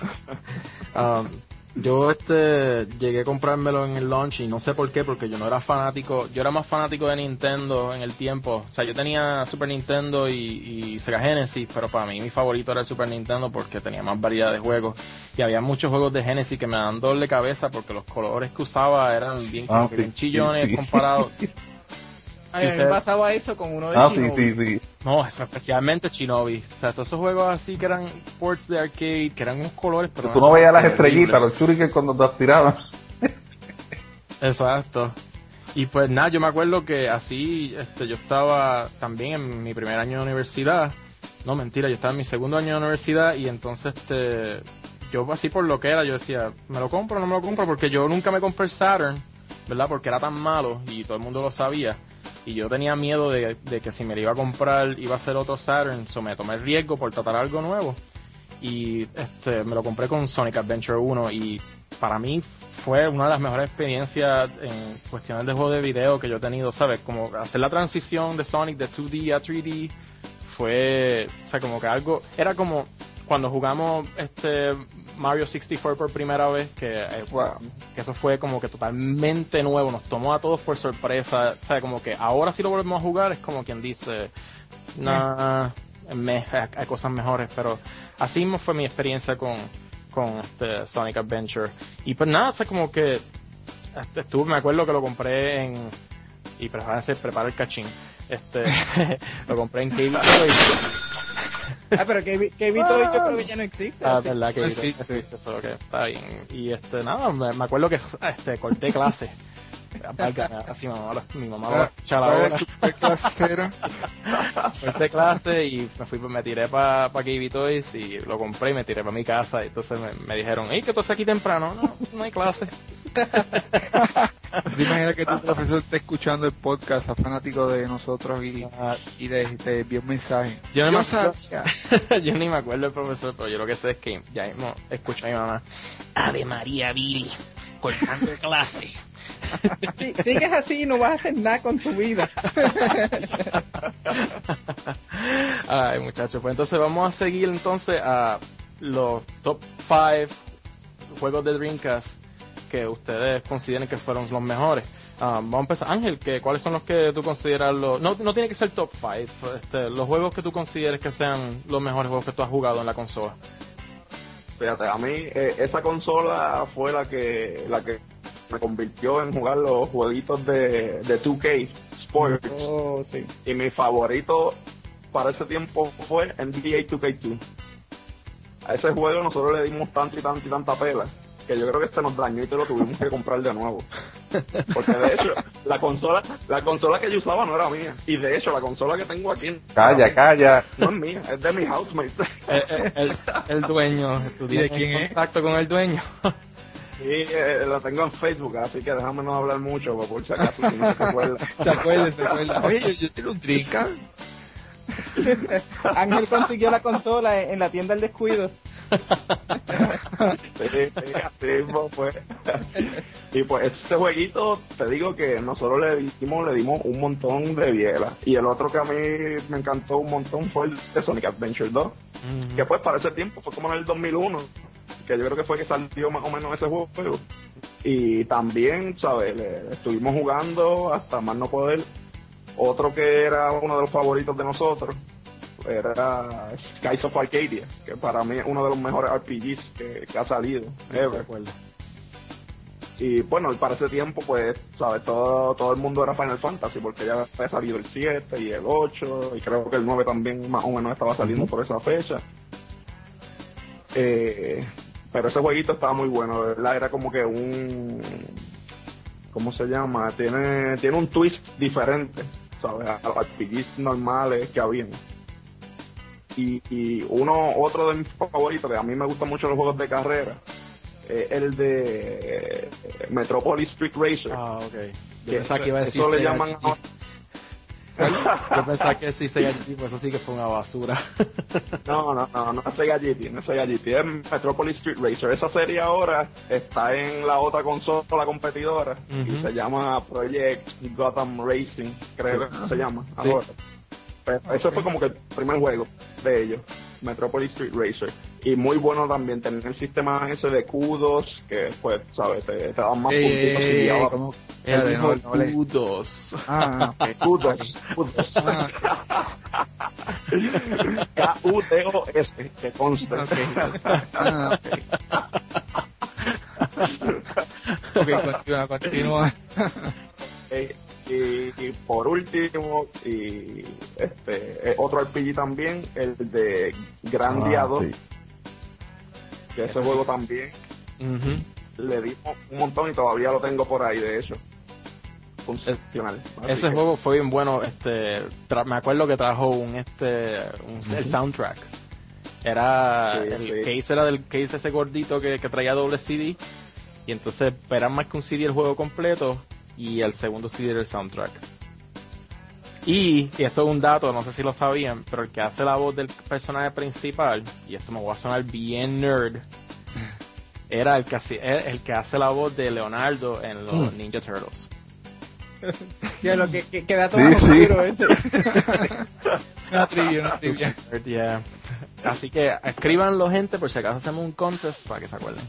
Yo llegué a comprármelo en el launch y no sé por qué, porque yo no era fanático, yo era más fanático de Nintendo en el tiempo. O sea, yo tenía Super Nintendo y Sega Genesis, pero para mí mi favorito era el Super Nintendo porque tenía más variedad de juegos. Y había muchos juegos de Genesis que me dan dolor de cabeza porque los colores que usaba eran bien chillones comparados. A mí me pasaba eso con uno de Shinobi. Sí. No, especialmente Shinobi. O sea, todos esos juegos así que eran ports de arcade, que eran unos colores, pero tú no veías las estrellitas, los shuriken cuando te tiraban. Exacto. Y pues nada, yo me acuerdo que así, yo estaba también en mi primer año de universidad. No, mentira, yo estaba en mi segundo año de universidad y entonces yo así por lo que era, yo decía, ¿me lo compro o no me lo compro? Porque yo nunca me compré el Saturn, ¿verdad? Porque era tan malo y todo el mundo lo sabía. Y yo tenía miedo de que si me lo iba a comprar iba a ser otro Saturn, me tomé el riesgo por tratar algo nuevo. Y me lo compré con Sonic Adventure 1 y para mí fue una de las mejores experiencias en cuestiones de juego de video que yo he tenido, ¿sabes? Como hacer la transición de Sonic de 2D a 3D fue, o sea, como que algo, era como cuando jugamos Mario 64 por primera vez, que eso fue como que totalmente nuevo, nos tomó a todos por sorpresa, o sea, como que ahora si lo volvemos a jugar es como quien dice, hay cosas mejores, pero así mismo fue mi experiencia con Sonic Adventure. Y pues nada, o sea, como que me acuerdo que lo compré y prepara el cachín, lo compré en KB Toys. Pero KB Toys yo creo que ya no existe. Verdad que existe, eso que está bien. Y nada, me acuerdo que corté clase. Así mi mamá lo escucha la hora. ¿Qué clase era? Corté clase y me tiré para KB Toys y lo compré y me tiré para mi casa. Y entonces me dijeron, ¿y que tú estás aquí temprano? No hay clase. Imagina que tu profesor esté escuchando el podcast, a fanático de nosotros y te envió un mensaje. Yo ni me acuerdo del profesor, pero yo lo que sé es que ya mismo escucho a mi mamá, Ave María Billy, cortando clase. Si sigues así no vas a hacer nada con tu vida. Ay, muchachos, pues entonces vamos a seguir entonces a los top 5 juegos de Dreamcast que ustedes consideren que fueron los mejores. Vamos a empezar. Ángel, ¿cuáles son los que tú consideras no tiene que ser top 5, los juegos que tú consideres que sean los mejores juegos que tú has jugado en la consola? Fíjate, a mí esa consola fue la que me convirtió en jugar los jueguitos de 2K Sports. Sí. Y mi favorito para ese tiempo fue NBA 2K2. A ese juego nosotros le dimos tanta pela que yo creo que se nos dañó y te lo tuvimos que comprar de nuevo. Porque de hecho, la consola que yo usaba no era mía. Y de hecho, la consola que tengo aquí... Calla. No es mía, es de mi housemate. El dueño. ¿Tú tienes contacto con el dueño? Sí, lo tengo en Facebook, así que déjame no hablar mucho, por si acaso, si no se acuerda. Se acuerda. Oye, yo tengo un Dreamcast. Ángel consiguió la consola en la tienda del descuido. Sí, así mismo fue. Y pues este jueguito, te digo que nosotros le dimos un montón de biela. Y el otro que a mí me encantó un montón fue el de Sonic Adventure 2. Que pues para ese tiempo fue como en el 2001, que yo creo que fue que salió más o menos ese juego. Y también, ¿sabes? Le estuvimos jugando hasta más no poder. Otro que era uno de los favoritos de nosotros era Skies of Arcadia, que para mí es uno de los mejores RPGs que ha salido ever. Y bueno, para ese tiempo, pues, ¿sabes? Todo el mundo era Final Fantasy, porque ya había salido el 7 y el 8, y creo que el 9 también más o menos estaba saliendo por esa fecha. Pero ese jueguito estaba muy bueno, de verdad, era como que ¿cómo se llama? Tiene un twist diferente, ¿sabes? A los RPGs normales que habían. Y otro de mis favoritos, que a mí me gustan mucho los juegos de carrera, el de Metropolis Street Racer. Ok. Yo pensaba que iba a decir eso le llaman... Yo pensaba que sí, Sega GT, pues eso sí que fue una basura. No es Sega GT, es Metropolis Street Racer. Esa serie ahora está en la otra consola competidora y se llama Project Gotham Racing, creo que se llama ahora. Pero ese fue como que el primer juego de ellos, Metropolis Street Racer. Y muy bueno también tener el sistema ese de kudos, que pues, ¿sabes? Te dan más puntitos y ya kudos. Kudos. K-U-D-O-S, que conste. Continúa. Y por último, otro RPG también, el de Grandia 2, sí. Que ese juego también le dimos un montón y todavía lo tengo por ahí, de hecho. Funcional. Ese juego fue bien bueno. Me acuerdo que trajo el soundtrack. Era el case era del case ese gordito que traía doble CD, y entonces era más que un CD el juego completo, y el segundo CD era el soundtrack. Y esto es un dato, no sé si lo sabían, pero el que hace la voz del personaje principal, y esto me va a sonar bien nerd, era el que hace la voz de Leonardo en los Ninja Turtles. Ya lo que da todo oscuro ese. Una trivia. Yeah. Así que escríbanlo, gente, por si acaso hacemos un contest para que se acuerden.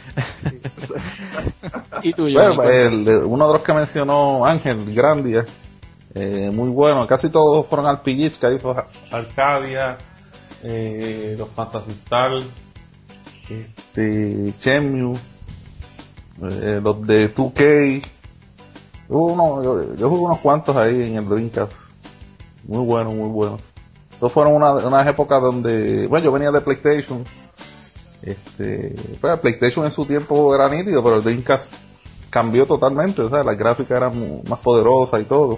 Y tú, Johnny, bueno, uno de los que mencionó Ángel, Grandia, muy bueno. Casi todos fueron RPGs, que hizo Arcadia, los Phantasy Star, Shenmue, los de 2K. Yo jugué unos cuantos ahí en el Dreamcast. Muy bueno, muy bueno. Estos fueron unas épocas donde, bueno, yo venía de PlayStation. Pues PlayStation en su tiempo era nítido, pero el Dreamcast cambió totalmente, o sea, las gráficas eran más poderosas y todo.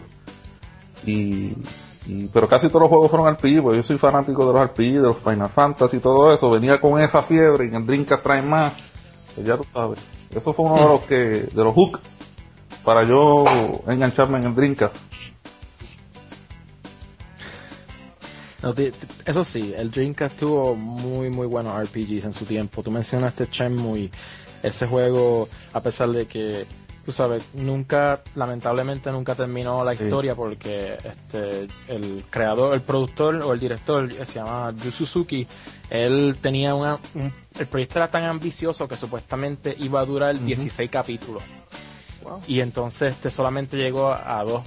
Pero casi todos los juegos fueron RPG, porque yo soy fanático de los RPG, de los Final Fantasy y todo eso. Venía con esa fiebre y en el Dreamcast traen más. Pues ya tú sabes. Eso fue uno de los hooks para yo engancharme en el Dreamcast. No, eso sí, el Dreamcast tuvo muy buenos RPGs en su tiempo. Tú mencionaste Shenmue, y ese juego, a pesar de que, tú sabes, lamentablemente nunca terminó la historia, porque el creador, el productor o el director, se llama Yu Suzuki, él tenía el proyecto era tan ambicioso que supuestamente iba a durar 16 capítulos. Wow. Y entonces solamente llegó a 2.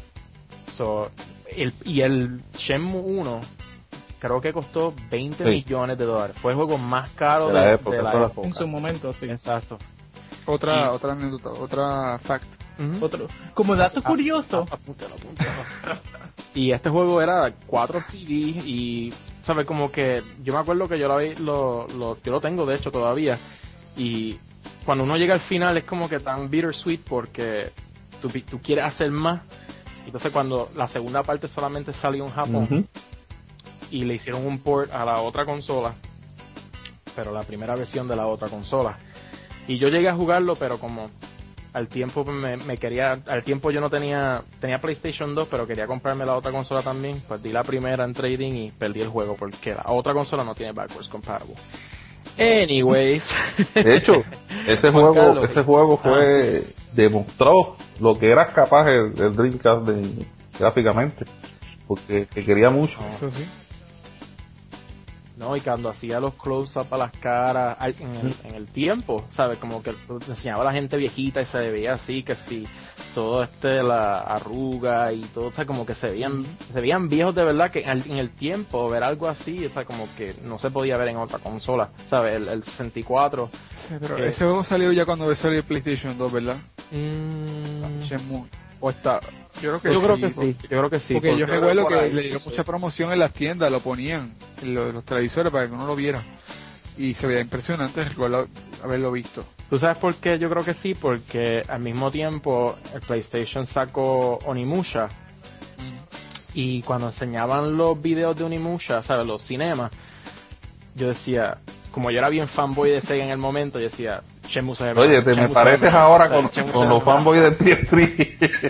Y el Shenmue 1 creo que costó $20 millones. Fue el juego más caro de la época. En su momento, sí. Exacto. Otra anécdota, otra fact. Otro. Como dato curioso. Apúntalo. Y este juego era 4 CDs y, ¿sabes? Como que yo me acuerdo que yo lo tengo de hecho todavía. Y cuando uno llega al final es como que tan bittersweet porque tú quieres hacer más. Entonces cuando la segunda parte solamente salió en Japón, y le hicieron un port a la otra consola, pero la primera versión de la otra consola, y yo llegué a jugarlo, pero como al tiempo al tiempo yo no tenía PlayStation 2, pero quería comprarme la otra consola también, pues di la primera en trading y perdí el juego porque la otra consola no tiene backwards compatible. Anyways, de hecho ese juego demostró lo que era capaz el Dreamcast gráficamente, porque quería mucho. Eso sí. No, y cuando hacía los close-up a las caras en el tiempo, ¿sabes? Como que enseñaba a la gente viejita y se veía así, que si todo la arruga y todo, o sea, como que se veían viejos de verdad, que en el tiempo ver algo así, o sea, como que no se podía ver en otra consola, ¿sabes? El 64. Sí, pero ese juego salió ya cuando salió el PlayStation 2, ¿verdad? Shenmue. O está... Yo creo que sí. Porque yo recuerdo que le dieron mucha promoción en las tiendas, lo ponían en los televisores para que uno lo viera. Y se veía impresionante, recuerdo haberlo visto. ¿Tú sabes por qué? Yo creo que sí, porque al mismo tiempo el PlayStation sacó Onimusha. Y cuando enseñaban los videos de Onimusha, ¿sabes? Los cinemas, yo decía, como yo era bien fanboy de Sega en el momento, yo decía, Shenmue se ve mejor. Oye, me pareces ahora con los fanboys de PS3.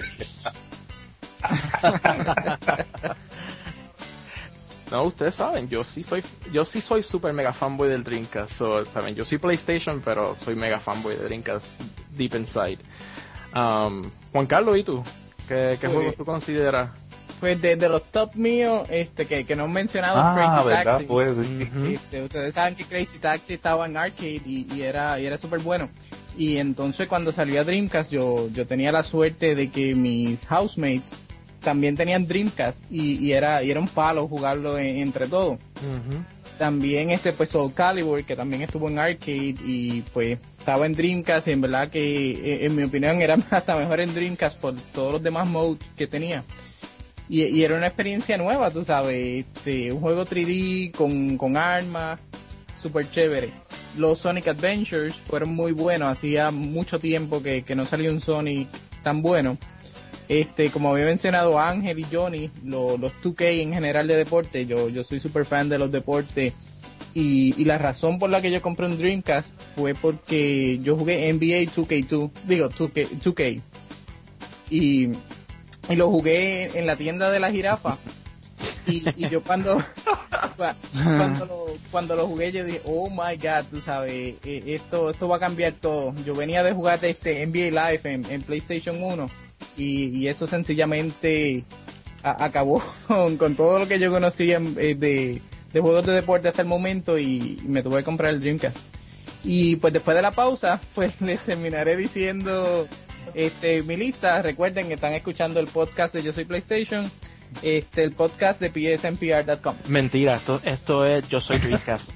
No, ustedes saben, yo sí soy super mega fanboy del Dreamcast, saben, yo soy PlayStation, pero soy mega fanboy de Dreamcast deep inside. Juan Carlos, ¿y tú? ¿Qué juegos tú consideras? Pues de los top míos, que no han mencionado, Crazy Taxi. Pues, ustedes saben que Crazy Taxi estaba en arcade y era súper bueno. Y entonces cuando salió a Dreamcast, yo tenía la suerte de que mis housemates también tenían Dreamcast y era un palo jugarlo entre todos. También pues Soul Calibur, que también estuvo en arcade y pues estaba en Dreamcast, y en verdad que en mi opinión era hasta mejor en Dreamcast por todos los demás modes que tenía. Y era una experiencia nueva, tú sabes, un juego 3D con armas, super chévere. Los Sonic Adventures fueron muy buenos, hacía mucho tiempo que no salió un Sonic tan bueno. Como había mencionado Ángel y Johnny, los 2K en general de deporte, yo soy super fan de los deportes, y la razón por la que yo compré un Dreamcast fue porque yo jugué NBA 2K y lo jugué en la tienda de la jirafa. Y yo cuando lo jugué, yo dije, oh my god, tú sabes, esto va a cambiar todo. Yo venía de jugar NBA Live en PlayStation 1 y eso sencillamente acabó con todo lo que yo conocía de juegos de deporte hasta el momento y me tuve que comprar el Dreamcast. Y pues después de la pausa, pues les terminaré diciendo mi lista. Recuerden que están escuchando el podcast de Yo Soy PlayStation, el podcast de psnpr.com. Mentira, esto es Yo Soy Dreamcast.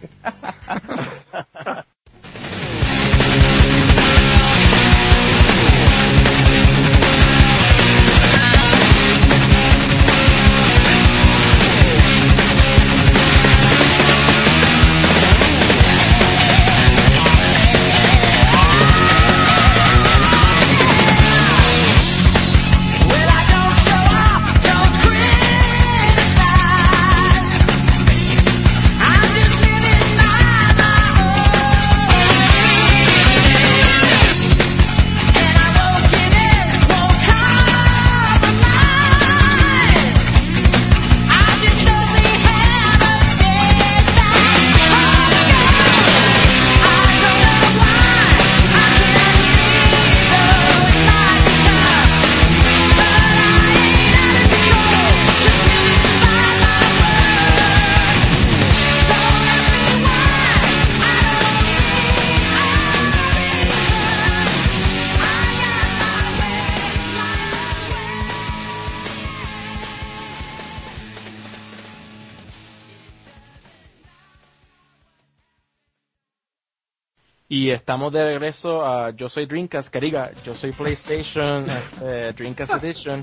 Y estamos de regreso a Yo Soy Dreamcast, que diga, Yo Soy PlayStation, Dreamcast Edition.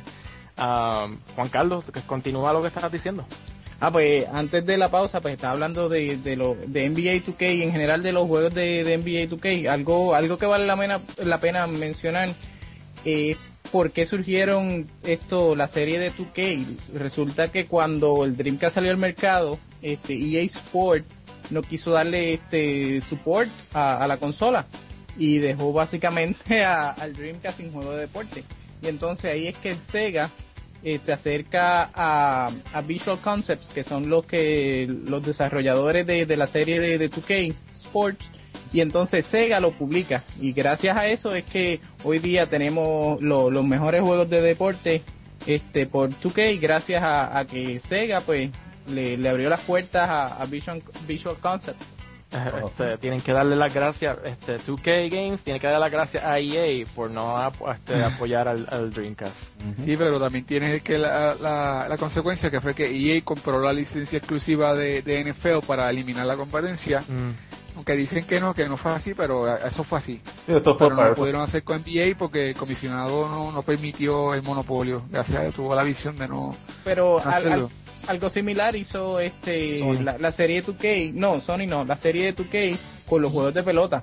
Juan Carlos, continúa lo que estabas diciendo. Pues antes de la pausa, pues estaba hablando de NBA 2K y en general de los juegos de NBA 2K. Algo que vale la pena mencionar es por qué surgieron la serie de 2K. Resulta que cuando el Dreamcast salió al mercado, EA Sport no quiso darle support a la consola y dejó básicamente al Dreamcast sin juego de deporte. Y entonces ahí es que Sega se acerca a Visual Concepts, que son los desarrolladores de la serie de 2K Sports, y entonces Sega lo publica, y gracias a eso es que hoy día tenemos los mejores juegos de deporte por 2K, gracias a que Sega pues le abrió las puertas a Visual Concepts. Tienen que darle las gracias, 2K Games tiene que darle las gracias a EA por no apoyar al Dreamcast. Sí, pero también tiene que la consecuencia que fue que EA compró la licencia exclusiva de NFL para eliminar la competencia. Aunque dicen que no fue así, pero eso fue así. Sí, esto fue pero no lo pudieron hacer con NBA porque el comisionado no permitió el monopolio. Gracias a Dios tuvo la visión de no hacerlo. Algo similar hizo la serie 2K, Sony no, la serie de 2K con los juegos de pelota.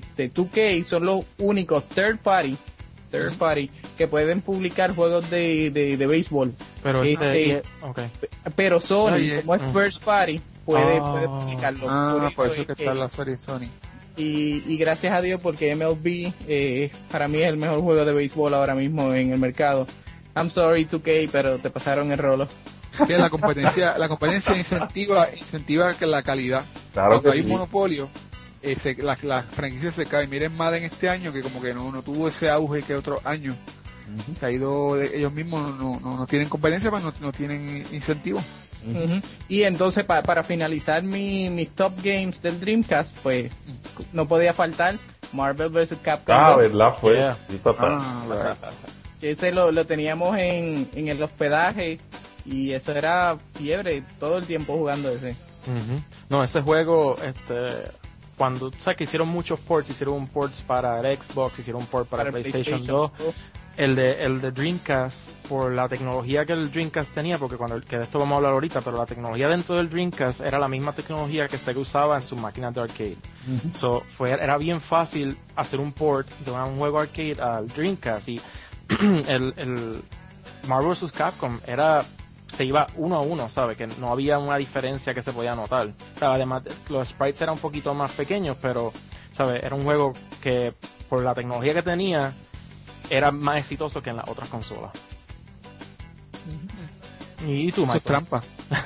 2K son los únicos third party que pueden publicar juegos de béisbol. Pero pero Sony, como es first party, puede publicarlo. Por eso que está la serie Sony. Y gracias a Dios, porque MLB para mí es el mejor juego de béisbol ahora mismo en el mercado. I'm sorry 2K, pero te pasaron el rolo. Que la competencia incentiva que la calidad. Claro. Cuando hay monopolio, la franquicia se cae. Miren Madden este año, que como que no tuvo ese auge que otros años. Se ha ido, ellos mismos no tienen competencia, pero no tienen incentivo. Y entonces para finalizar mis top games del Dreamcast, pues no podía faltar Marvel vs. Capcom. ¿Verdad? Fue. Yeah. Ese lo teníamos en el hospedaje y eso era fiebre, todo el tiempo jugando ese. No, ese juego, cuando, sabes que hicieron muchos ports, hicieron ports para el Xbox, hicieron un port para PlayStation 2. El de Dreamcast, por la tecnología que el Dreamcast tenía, porque que de esto vamos a hablar ahorita, pero la tecnología dentro del Dreamcast era la misma tecnología que Sega usaba en sus máquinas de arcade. Era bien fácil hacer un port de un juego arcade al Dreamcast, y el Marvel vs. Capcom se iba 1-1, ¿sabes? Que no había una diferencia que se podía notar. O sea, además, los sprites eran un poquito más pequeños, pero, ¿sabes? Era un juego que, por la tecnología que tenía, era más exitoso que en las otras consolas. ¿Y tú, Michael? Eso es trampa.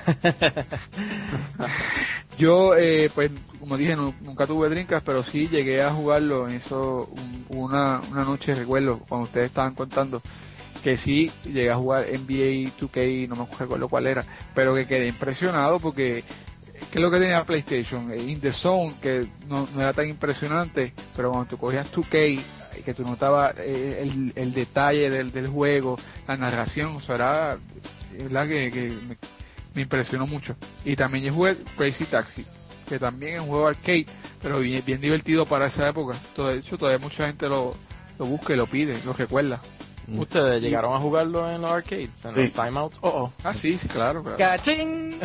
Yo, pues, como dije, nunca tuve Dreamcast, pero sí llegué a jugarlo en eso una noche, recuerdo, cuando ustedes estaban contando, que sí llegué a jugar NBA 2K, no me acuerdo cuál era, pero que quedé impresionado porque ¿qué es lo que tenía PlayStation? In the Zone, que no era tan impresionante, pero cuando tú cogías 2K, que tú notabas el detalle del juego, la narración, o sea, era verdad que me impresionó mucho. Y también yo jugué Crazy Taxi, que también es un juego arcade, pero bien divertido para esa época. De hecho, todavía mucha gente lo busca y lo pide, lo recuerda. ¿Ustedes llegaron a jugarlo en los arcades, en los timeouts? Sí, claro. ¡Cachín!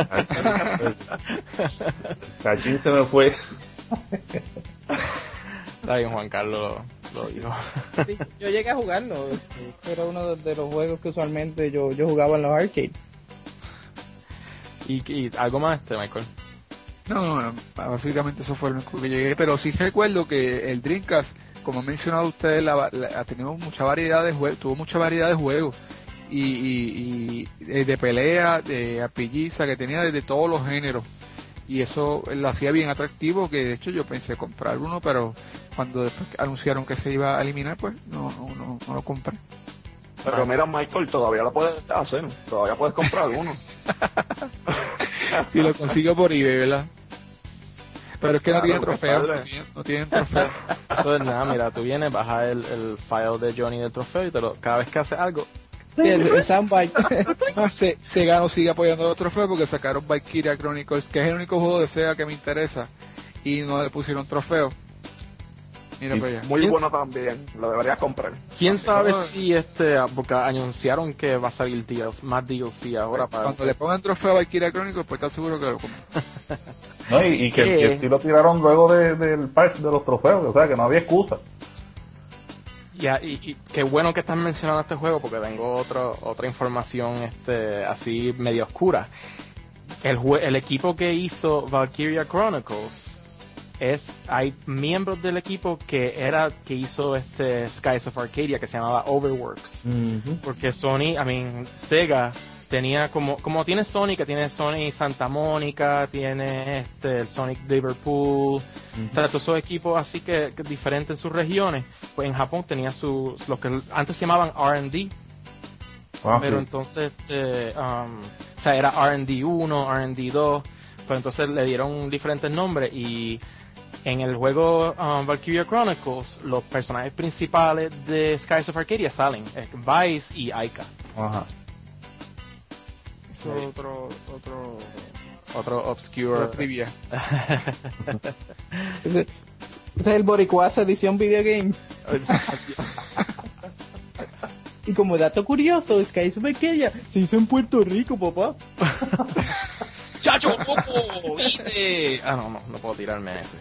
Cachín se me fue. Está bien, Juan Carlos lo dijo. Sí, yo llegué a jugarlo. Era uno de los juegos que usualmente yo jugaba en los arcades. ¿Y algo más, Michael? No, básicamente eso fue lo único que llegué, pero sí recuerdo que el Dreamcast, como han mencionado ustedes, ha tenido mucha variedad de juegos, tuvo mucha variedad de juegos y de pelea, de RPG, o sea, que tenía desde todos los géneros, y eso lo hacía bien atractivo, que de hecho yo pensé comprar uno, pero cuando después anunciaron que se iba a eliminar, pues no lo compré. Pero mira, Michael, todavía lo puedes hacer, todavía puedes comprar uno. Si lo consigo por eBay, ¿verdad? Pero es que no tienen trofeo, no tienen trofeo. Eso es nada, mira, tú vienes, bajas el file de Johnny del trofeo y cada vez que hace algo... El soundbite. Sega no sigue apoyando los trofeos porque sacaron Valkyria Chronicles, que es el único juego de Sega que me interesa, y no le pusieron trofeo. Mira para allá. Muy bueno también, lo deberías comprar. ¿Quién sabe si porque anunciaron que va a salir más DLC ahora para... Cuando le pongan trofeo a Valkyria Chronicles, pues está seguro que lo compran. No, y que sí lo tiraron luego del patch de los trofeos, o sea que no había excusa. Y qué bueno que estás mencionando este juego, porque tengo otra información así medio oscura. El equipo que hizo Valkyria Chronicles hay miembros del equipo que hizo Skies of Arcadia, que se llamaba Overworks. Porque Sega tenía como tiene Sony, que tiene Sony Santa Mónica, tiene el Sonic Liverpool, o sea, todos esos equipos así que diferentes en sus regiones. Pues en Japón tenía los que antes se llamaban R&D, pero entonces o sea, era R&D 1, R&D 2, pues entonces le dieron diferentes nombres, y en el juego Valkyria Chronicles los personajes principales de Skies of Arcadia salen Vice y Aika. Ajá. Eso otro obscure trivia. Ese es el Boricuazo edición video game. Y como dato curioso, Skies of Arcadia se hizo en Puerto Rico, papá. ¡Chacho, poco! ¿Viste? No puedo tirarme a ese.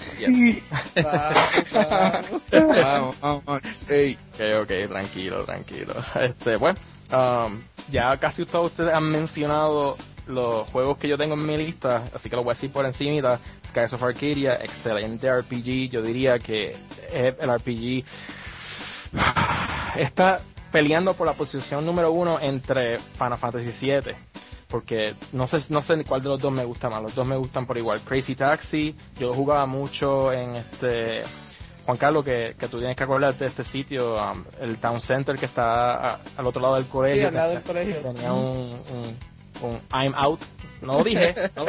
Vamos. Hey. Ok, tranquilo. Bueno, ya casi todos ustedes han mencionado los juegos que yo tengo en mi lista, así que lo voy a decir por encimita. Skies of Arcadia, excelente RPG, yo diría que es el RPG está peleando por la posición número 1 entre Final Fantasy VII, porque no sé cuál de los dos me gusta más, los dos me gustan por igual. Crazy Taxi, yo jugaba mucho en Juan Carlos, que tú tienes que acordarte de este sitio, el Town Center que está al otro lado del colegio. Sí, al lado del colegio. Tenía un I'm Out. No lo dije.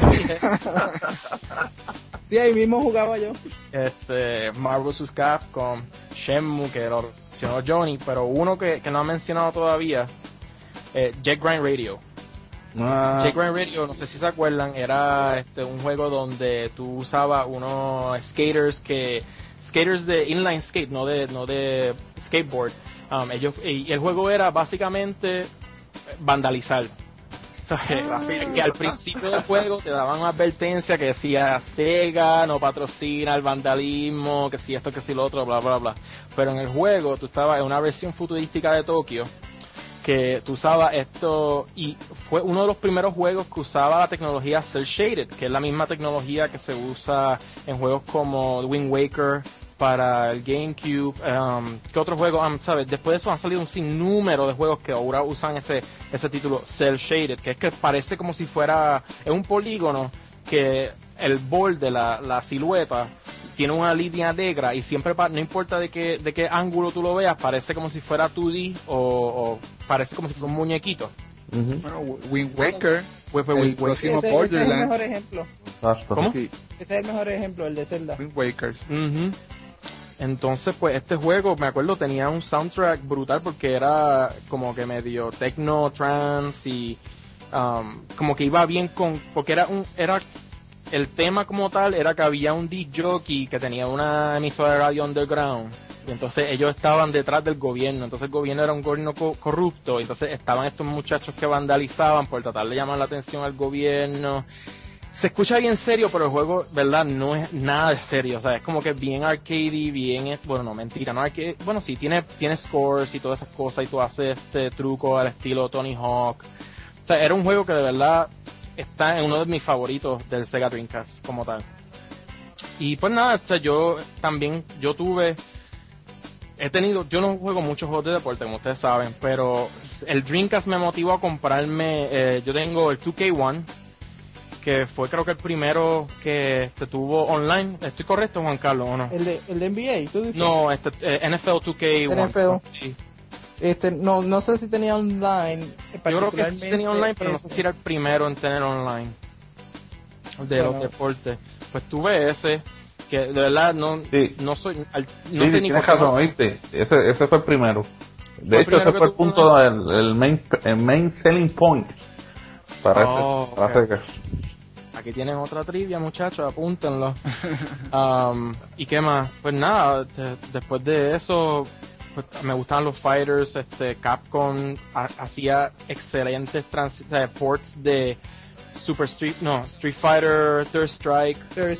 Sí, ahí mismo jugaba yo. Marvel vs. Capcom, Shenmue, que lo mencionó Johnny, pero uno que no ha mencionado todavía, Jet Grind Radio. Jet Grind Radio, no sé si se acuerdan, era un juego donde tú usabas unos skaters de inline skate, no de skateboard. Y el juego era básicamente vandalizar. O sea, que al principio del juego te daban una advertencia que decía Sega no patrocina el vandalismo, que si esto, que si lo otro, bla bla bla. Pero en el juego tú estabas en una versión futurística de Tokio, que tú usabas esto, y fue uno de los primeros juegos que usaba la tecnología Cell Shaded, que es la misma tecnología que se usa en juegos como Wind Waker para el GameCube. ¿Qué otros juegos? ¿Sabes? Después de eso han salido un sinnúmero de juegos que ahora usan ese título Cell Shaded, que es que parece como si fuera un polígono, que el borde, la silueta tiene una línea negra, y siempre no importa de qué ángulo tú lo veas, parece como si fuera 2D o parece como si fuera un muñequito. Bueno, Wind Waker Después fue el Wind Waker. próximo Ese es el Borderlands. mejor ejemplo. Exacto. ¿Cómo? Sí, Ese es el mejor ejemplo, el de Zelda. Wind Wakers. Ujú. Entonces, pues este juego, me acuerdo, tenía un soundtrack brutal porque era como que medio techno, trance y como que iba bien con, porque era el tema como tal, era que había un disc jockey que tenía una emisora de radio underground y entonces ellos estaban detrás del gobierno, entonces el gobierno era un gobierno corrupto, y entonces estaban estos muchachos que vandalizaban por tratar de llamar la atención al gobierno. Se escucha bien serio, pero el juego, ¿verdad? No es nada de serio. O sea, es como que bien arcade, bien... Bueno, no, mentira, no arcade. Bueno, sí, tiene scores y todas esas cosas, y tú haces truco al estilo Tony Hawk. O sea, era un juego que de verdad está en uno de mis favoritos del Sega Dreamcast, como tal. Y pues nada, o sea, yo no juego muchos juegos de deporte, como ustedes saben, pero el Dreamcast me motivó a comprarme, yo tengo el 2K1, que fue creo que el primero que tuvo online. ¿Estoy correcto, Juan Carlos, o no? El de NBA, ¿tú dices? No, NFL 2K1. NFL. Sí. No sé si tenía online. Yo creo que sí tenía online, pero no sé si era el primero en tener online de los deportes. Pues tuve ese, que de verdad no soy... No sé ni tienes razón, ¿viste? Ese fue el primero. De hecho, ese fue el punto, el main selling point para Sega. Aquí tienen otra trivia, muchachos, apúntenlo. ¿Y qué más? Pues nada, después de eso, pues, me gustaban los fighters. Capcom hacía excelentes ports de Street Fighter, Third Strike.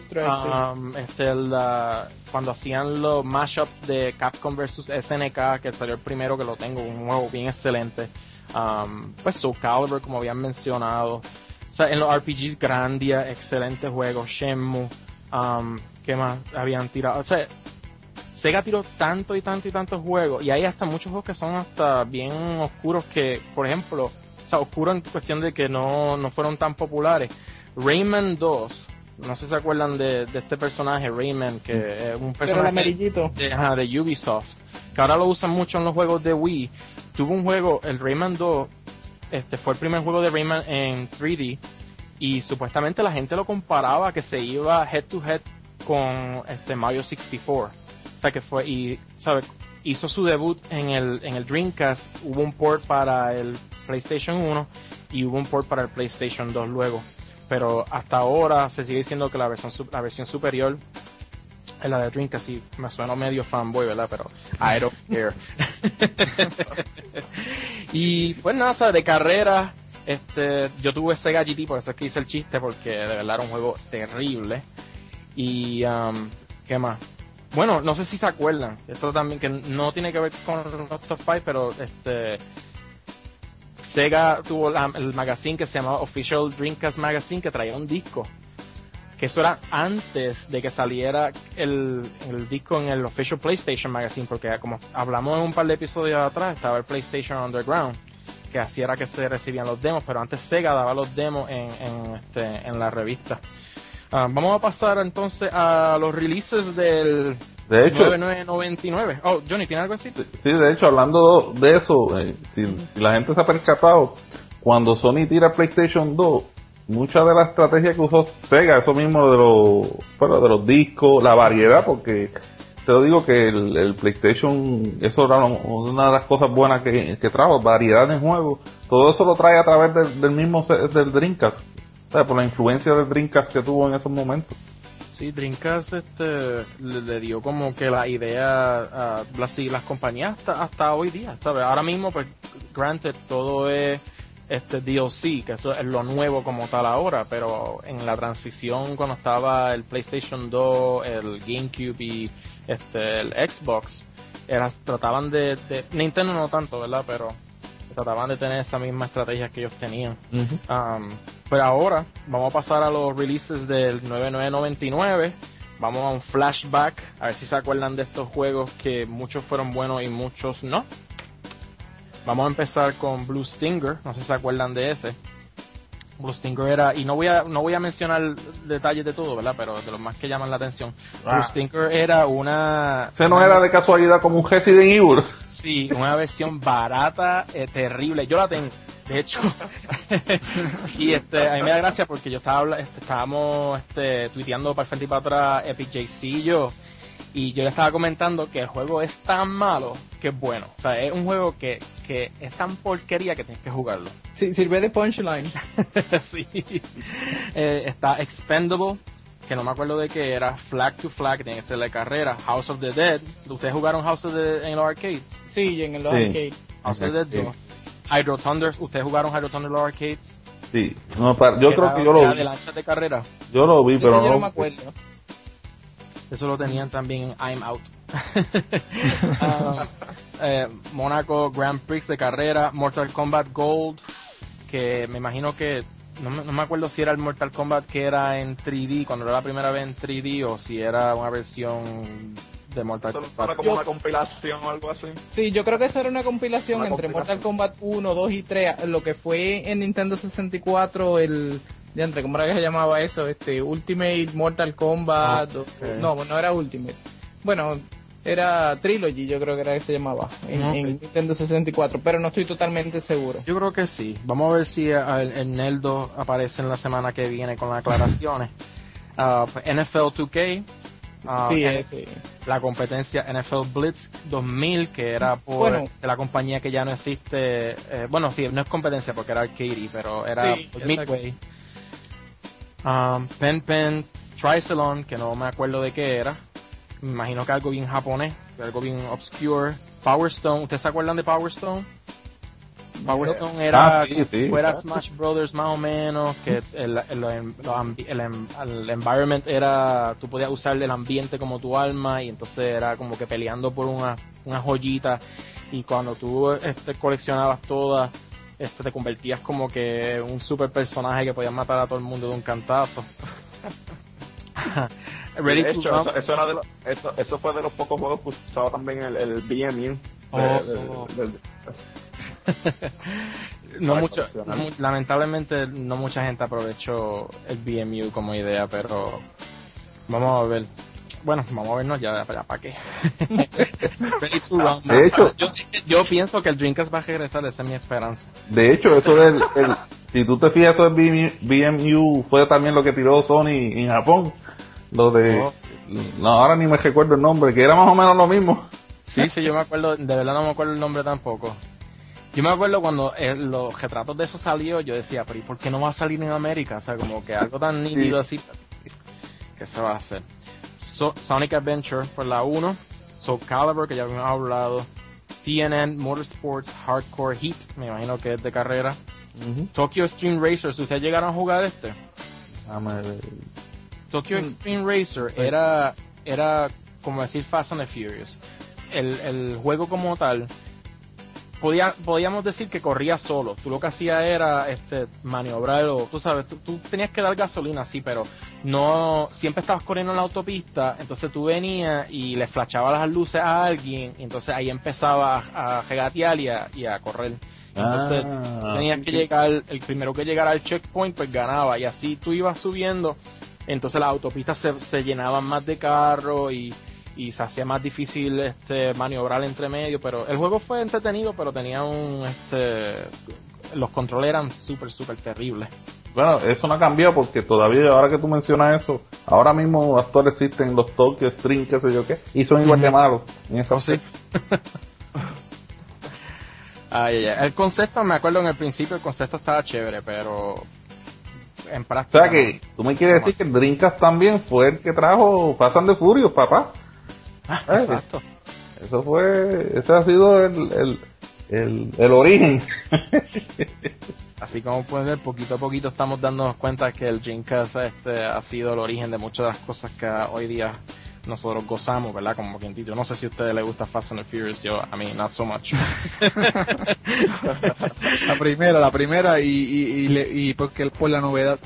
Sí. Cuando hacían los mashups de Capcom vs SNK, que salió el primero, que lo tengo, un juego bien excelente. Pues Soul Calibur, como habían mencionado. O sea, en los RPGs, Grandia, excelente juego. Shenmue, ¿qué más habían tirado? O sea, Sega tiró tantos juegos, y hay hasta muchos juegos que son hasta bien oscuros, que, por ejemplo, o sea, oscuros en cuestión de que no fueron tan populares. Rayman 2, no sé si se acuerdan de este personaje, Rayman, que es un personaje de Ubisoft, que ahora lo usan mucho en los juegos de Wii. Tuvo un juego, el Rayman 2, fue el primer juego de Rayman en 3D, y supuestamente la gente lo comparaba que se iba head to head con Mario 64. O sea, que fue, y ¿sabes? Hizo su debut en el Dreamcast. Hubo un port para el PlayStation 1 y hubo un port para el PlayStation 2 luego, pero hasta ahora se sigue diciendo que la versión superior es la de Dreamcast. Y me suena medio fanboy, ¿verdad? Pero I don't care. Y pues nada, ¿sabes? De carrera, yo tuve Sega GT, por eso es que hice el chiste, porque de verdad era un juego terrible. Y ¿qué más? Bueno, no sé si se acuerdan, esto también que no tiene que ver con los Top 5, pero Sega tuvo el magazine que se llamaba Official Dreamcast Magazine, que traía un disco, que eso era antes de que saliera el disco en el Official PlayStation Magazine, porque como hablamos en un par de episodios atrás, estaba el PlayStation Underground, que así era que se recibían los demos, pero antes Sega daba los demos en la revista. Vamos a pasar entonces a los releases del 9999. Oh, Johnny, ¿tiene algo así? Sí, de hecho, hablando de eso, si la gente se ha percatado, cuando Sony tira PlayStation 2, mucha de la estrategia que usó Sega, eso mismo de los discos, la variedad, porque te lo digo que el PlayStation, eso era una de las cosas buenas que trajo, variedad en juegos, todo eso lo trae a través del mismo del Dreamcast, o sea, por la influencia del Dreamcast que tuvo en esos momentos. Sí, Dreamcast le dio como que la idea a las compañías hasta hoy día, ¿sabes? Ahora mismo, pues, granted, todo es DLC, que eso es lo nuevo como tal ahora, pero en la transición, cuando estaba el PlayStation 2, el GameCube y el Xbox, trataban de Nintendo no tanto, ¿verdad? Pero trataban de tener esa misma estrategia que ellos tenían. Uh-huh. Pero ahora vamos a pasar a los releases del 9999. Vamos a un flashback, a ver si se acuerdan de estos juegos, que muchos fueron buenos y muchos no. Vamos a empezar con Blue Stinger, no sé si se acuerdan de ese. Blue Stinger era, y no voy a mencionar detalles de todo, ¿verdad? Pero de los más que llaman la atención. Blue Stinger era una... ¿Ese no era de casualidad como un Resident Evil? Sí, una versión barata, terrible. Yo la tengo. De hecho, y a mí me da gracia porque yo estábamos tuiteando para el frente y para atrás Epic JC y yo le estaba comentando que el juego es tan malo que es bueno. O sea, es un juego que es tan porquería que tienes que jugarlo. Sí, sirve de punchline. Sí. Está Expendable, que no me acuerdo de qué era, Flag to Flag, que tiene que ser la carrera, House of the Dead. ¿Ustedes jugaron House of the Dead en los arcades? Sí, en los arcades. House of the Dead, sí. Hydro Thunder, ¿ustedes jugaron Hydro Thunder en los arcades? Sí, no, yo creo que yo lo vi. De lanchas de carrera. Yo lo vi, pero yo no me acuerdo. Eso lo tenían también en I'm Out. Monaco Grand Prix de carrera, Mortal Kombat Gold, que me imagino que no me acuerdo si era el Mortal Kombat que era en 3D, cuando era la primera vez en 3D, o si era una versión de Mortal Kombat. Era como una compilación o algo así. Sí, yo creo que eso era una compilación entre Mortal Kombat 1, 2 y 3, lo que fue en Nintendo 64 ¿cómo era que se llamaba eso? Ultimate Mortal Kombat. Okay. No era Ultimate. Bueno, era Trilogy, yo creo que era que se llamaba en Nintendo 64, pero no estoy totalmente seguro. Yo creo que sí. Vamos a ver si el Neldo aparece en la semana que viene con las aclaraciones. NFL 2K. Sí. La competencia NFL Blitz 2000, que era por la compañía que ya no existe. Sí, no es competencia porque era Arcade, pero era Midway. Pen Triathlon, que no me acuerdo de qué era. Me imagino que algo bien japonés, algo bien obscure. Power Stone, ¿ustedes se acuerdan de Power Stone? Power Stone era fuera Smash Brothers más o menos, que el environment era, tú podías usar el ambiente como tu alma, y entonces era como que peleando por una joyita, y cuando tú coleccionabas todas, te convertías como que un super personaje que podías matar a todo el mundo de un cantazo. De hecho, eso fue de los pocos juegos que usaba también el BMU. Lamentablemente no mucha gente aprovechó el BMU como idea, pero vamos a ver. Bueno, vamos a vernos ya para qué. De hecho, yo pienso que el Dreamcast va a regresar, esa es mi esperanza. De hecho, eso si tú te fijas, eso del BMU fue también lo que tiró Sony en Japón. Lo de... No, ahora ni me recuerdo el nombre, que era más o menos lo mismo. Sí, yo me acuerdo, de verdad no me acuerdo el nombre tampoco. Yo me acuerdo cuando los retratos de eso salió, yo decía, pero ¿y por qué no va a salir en América? O sea, como que algo tan nítido así, ¿qué se va a hacer? Sonic Adventure por la 1, Soul Calibur, que ya habíamos hablado, TNN Motorsports Hardcore Heat, me imagino que es de carrera, Tokyo Extreme Racer, si ustedes llegaron a jugar Tokyo Extreme Racer era como decir Fast and the Furious. El juego como tal, podíamos decir que corría solo. Tú lo que hacías era maniobrar, o tú sabes, tú tenías que dar gasolina, sí, pero no siempre estabas corriendo en la autopista. Entonces tú venías y le flashabas las luces a alguien, y entonces ahí empezabas a regatear y a correr. Entonces tenías que llegar, el primero que llegara al checkpoint pues ganaba, y así tú ibas subiendo. Entonces las autopistas se llenaban más de carros y se hacía más difícil maniobrar entre medio, pero el juego fue entretenido, pero tenía los controles eran súper terribles. Bueno, eso no ha cambiado porque todavía, ahora que tú mencionas eso, ahora mismo actual existen los Tokyo Stream, qué sé yo qué, y son igual de malos en esa sí. El concepto, me acuerdo en el principio, el concepto estaba chévere, pero en práctica... O sea que tú me quieres decir que el Dreamcast también fue el que trajo Fast and the Furious, papá. Exacto. Ese ha sido el origen. Así como pueden ver, poquito a poquito estamos dándonos cuenta que el Dreamcast ha sido el origen de muchas de las cosas que hoy día nosotros gozamos, ¿verdad? Como quien dice, yo no sé si a ustedes les gusta Fast and the Furious, a mí not so much. la primera y porque por la novedad.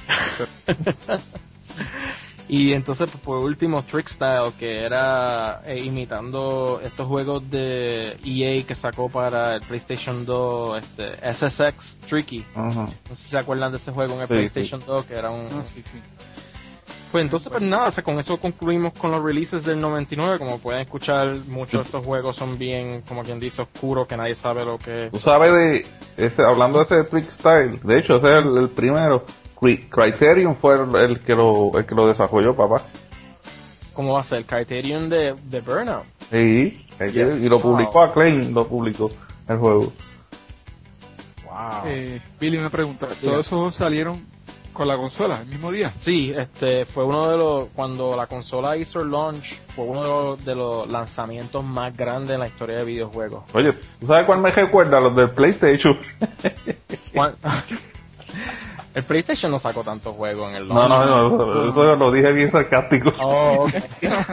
Y entonces, por último, Trick Style, que era imitando estos juegos de EA que sacó para el PlayStation 2, SSX Tricky. No sé si se acuerdan de ese juego en el PlayStation 2, que era un... Pues entonces, pues nada, o sea, con eso concluimos con los releases del 99. Como pueden escuchar, muchos de estos juegos son bien, como quien dice, oscuros, que nadie sabe lo que es. Tú sabes hablando de ese Trick Style, de hecho ese es el primero. Criterion fue el que lo desarrolló, papá. ¿Cómo va a ser? Criterion de Burnout. Sí, y lo publicó Acclaim, lo publicó el juego. Wow. Billy, una pregunta. ¿Todos esos salieron con la consola el mismo día? Sí, fue uno de los, cuando la consola hizo el launch, fue uno de los lanzamientos más grandes en la historia de videojuegos. Oye, ¿tú sabes cuál me recuerda? Los del PlayStation. El PlayStation no sacó tantos juegos en el launch. No, eso lo dije bien sarcástico. Oh, okay.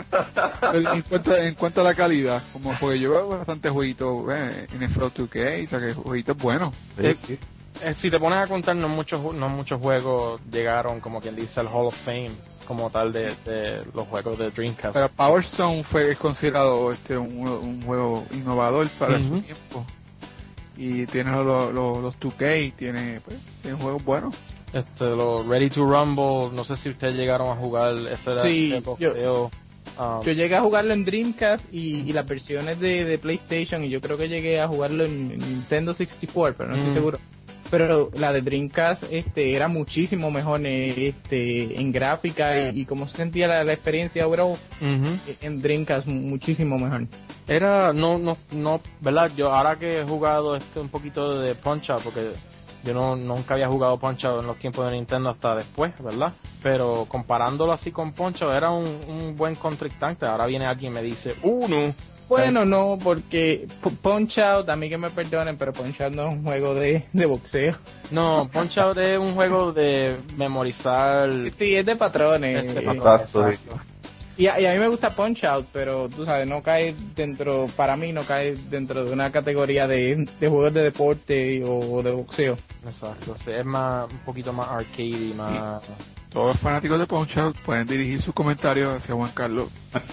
En cuanto a la calidad, como porque yo veo bastante jueguitos en el Pro 2K, o sea que jueguitos buenos. Sí. Si te pones a contar, no muchos juegos llegaron, como quien dice, al Hall of Fame como tal de los juegos de Dreamcast. Pero Power Stone es considerado un juego innovador para su tiempo. Y tiene los 2K, tiene juegos buenos. Los Ready to Rumble, no sé si ustedes llegaron a jugar ese de boxeo. Yo llegué a jugarlo en Dreamcast y las versiones de PlayStation, y yo creo que llegué a jugarlo en Nintendo 64, pero no estoy seguro. Pero la de Dreamcast era muchísimo mejor en gráfica y cómo se sentía la experiencia overall en Dreamcast, muchísimo mejor. Era no, ¿verdad? Yo ahora que he jugado un poquito de Punch-Out, porque yo nunca había jugado Punch-Out en los tiempos de Nintendo hasta después, ¿verdad? Pero comparándolo así con Punch-Out, era un buen contrincante. Ahora viene alguien y me dice, uno. Bueno, no, porque Punch-Out, a mí que me perdonen, pero Punch-Out no es un juego de boxeo. No, Punch-Out es un juego de memorizar. Sí, es de patrones. Exacto. Y a mí me gusta Punch-Out, pero tú sabes, para mí no cae dentro de una categoría de juegos de deporte o de boxeo. Exacto, sí, es un poquito más arcade y más... Todos los fanáticos de Punch-Out pueden dirigir sus comentarios hacia Juan Carlos.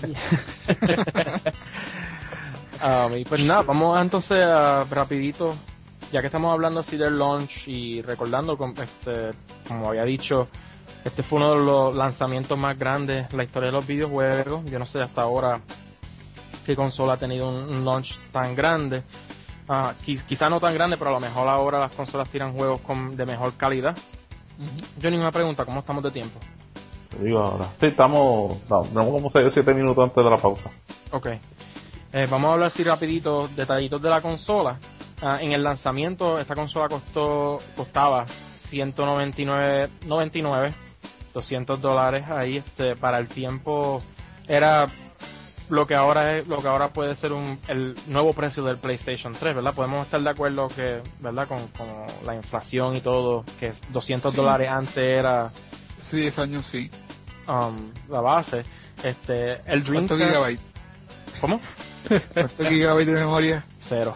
Y pues nada, vamos entonces rapidito, ya que estamos hablando así del launch y recordando, como había dicho, este fue uno de los lanzamientos más grandes en la historia de los videojuegos. Yo no sé hasta ahora qué consola ha tenido un launch tan grande. Quizá no tan grande, pero a lo mejor ahora las consolas tiran juegos de mejor calidad. Johnny, una pregunta, ¿cómo estamos de tiempo? Te digo ahora. Sí, tenemos como 6 o 7 minutos antes de la pausa. Ok. Vamos a hablar así rapidito, detallitos de la consola. En el lanzamiento, esta consola costaba $199.99, $200 ahí. Para el tiempo era lo que ahora puede ser el nuevo precio del PlayStation 3, ¿verdad? Podemos estar de acuerdo que, ¿verdad? Con la inflación y todo, que $200 antes era... Sí, 10 años sí. La base. El Dreamcast... ¿Cuántos gigabytes? ¿Cómo? ¿Cuántos gigabytes de memoria? 0.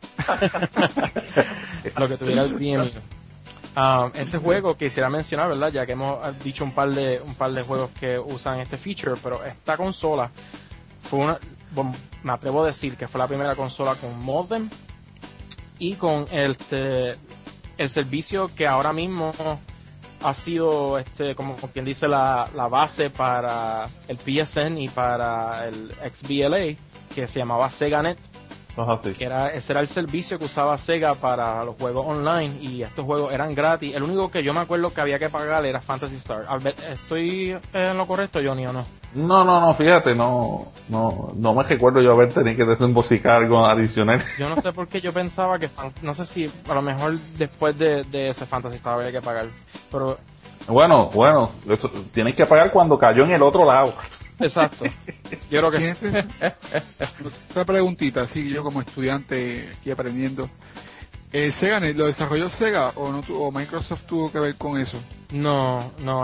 Lo que tuviera el BMI. Este juego quisiera mencionar, ¿verdad? Ya que hemos dicho un par de juegos que usan este feature, pero esta consola fue me atrevo a decir que fue la primera consola con modem y con el servicio que ahora mismo ha sido como quien dice la base para el PSN y para el XBLA, que se llamaba SegaNet. Ese era el servicio que usaba Sega para los juegos online, y estos juegos eran gratis. El único que yo me acuerdo que había que pagar era Phantasy Star. ¿Estoy en lo correcto, Johnny, o no? No, fíjate, no me recuerdo yo haber tenido que desembolsicar algo adicional. Yo no sé por qué yo pensaba que, no sé si a lo mejor después de ese Phantasy Star había que pagar, pero... Bueno, eso, tienes que pagar cuando cayó en el otro lado. Exacto. Yo creo que esta preguntita, así yo como estudiante aquí aprendiendo. ¿SegaNet lo desarrolló Sega o Microsoft tuvo que ver con eso? No,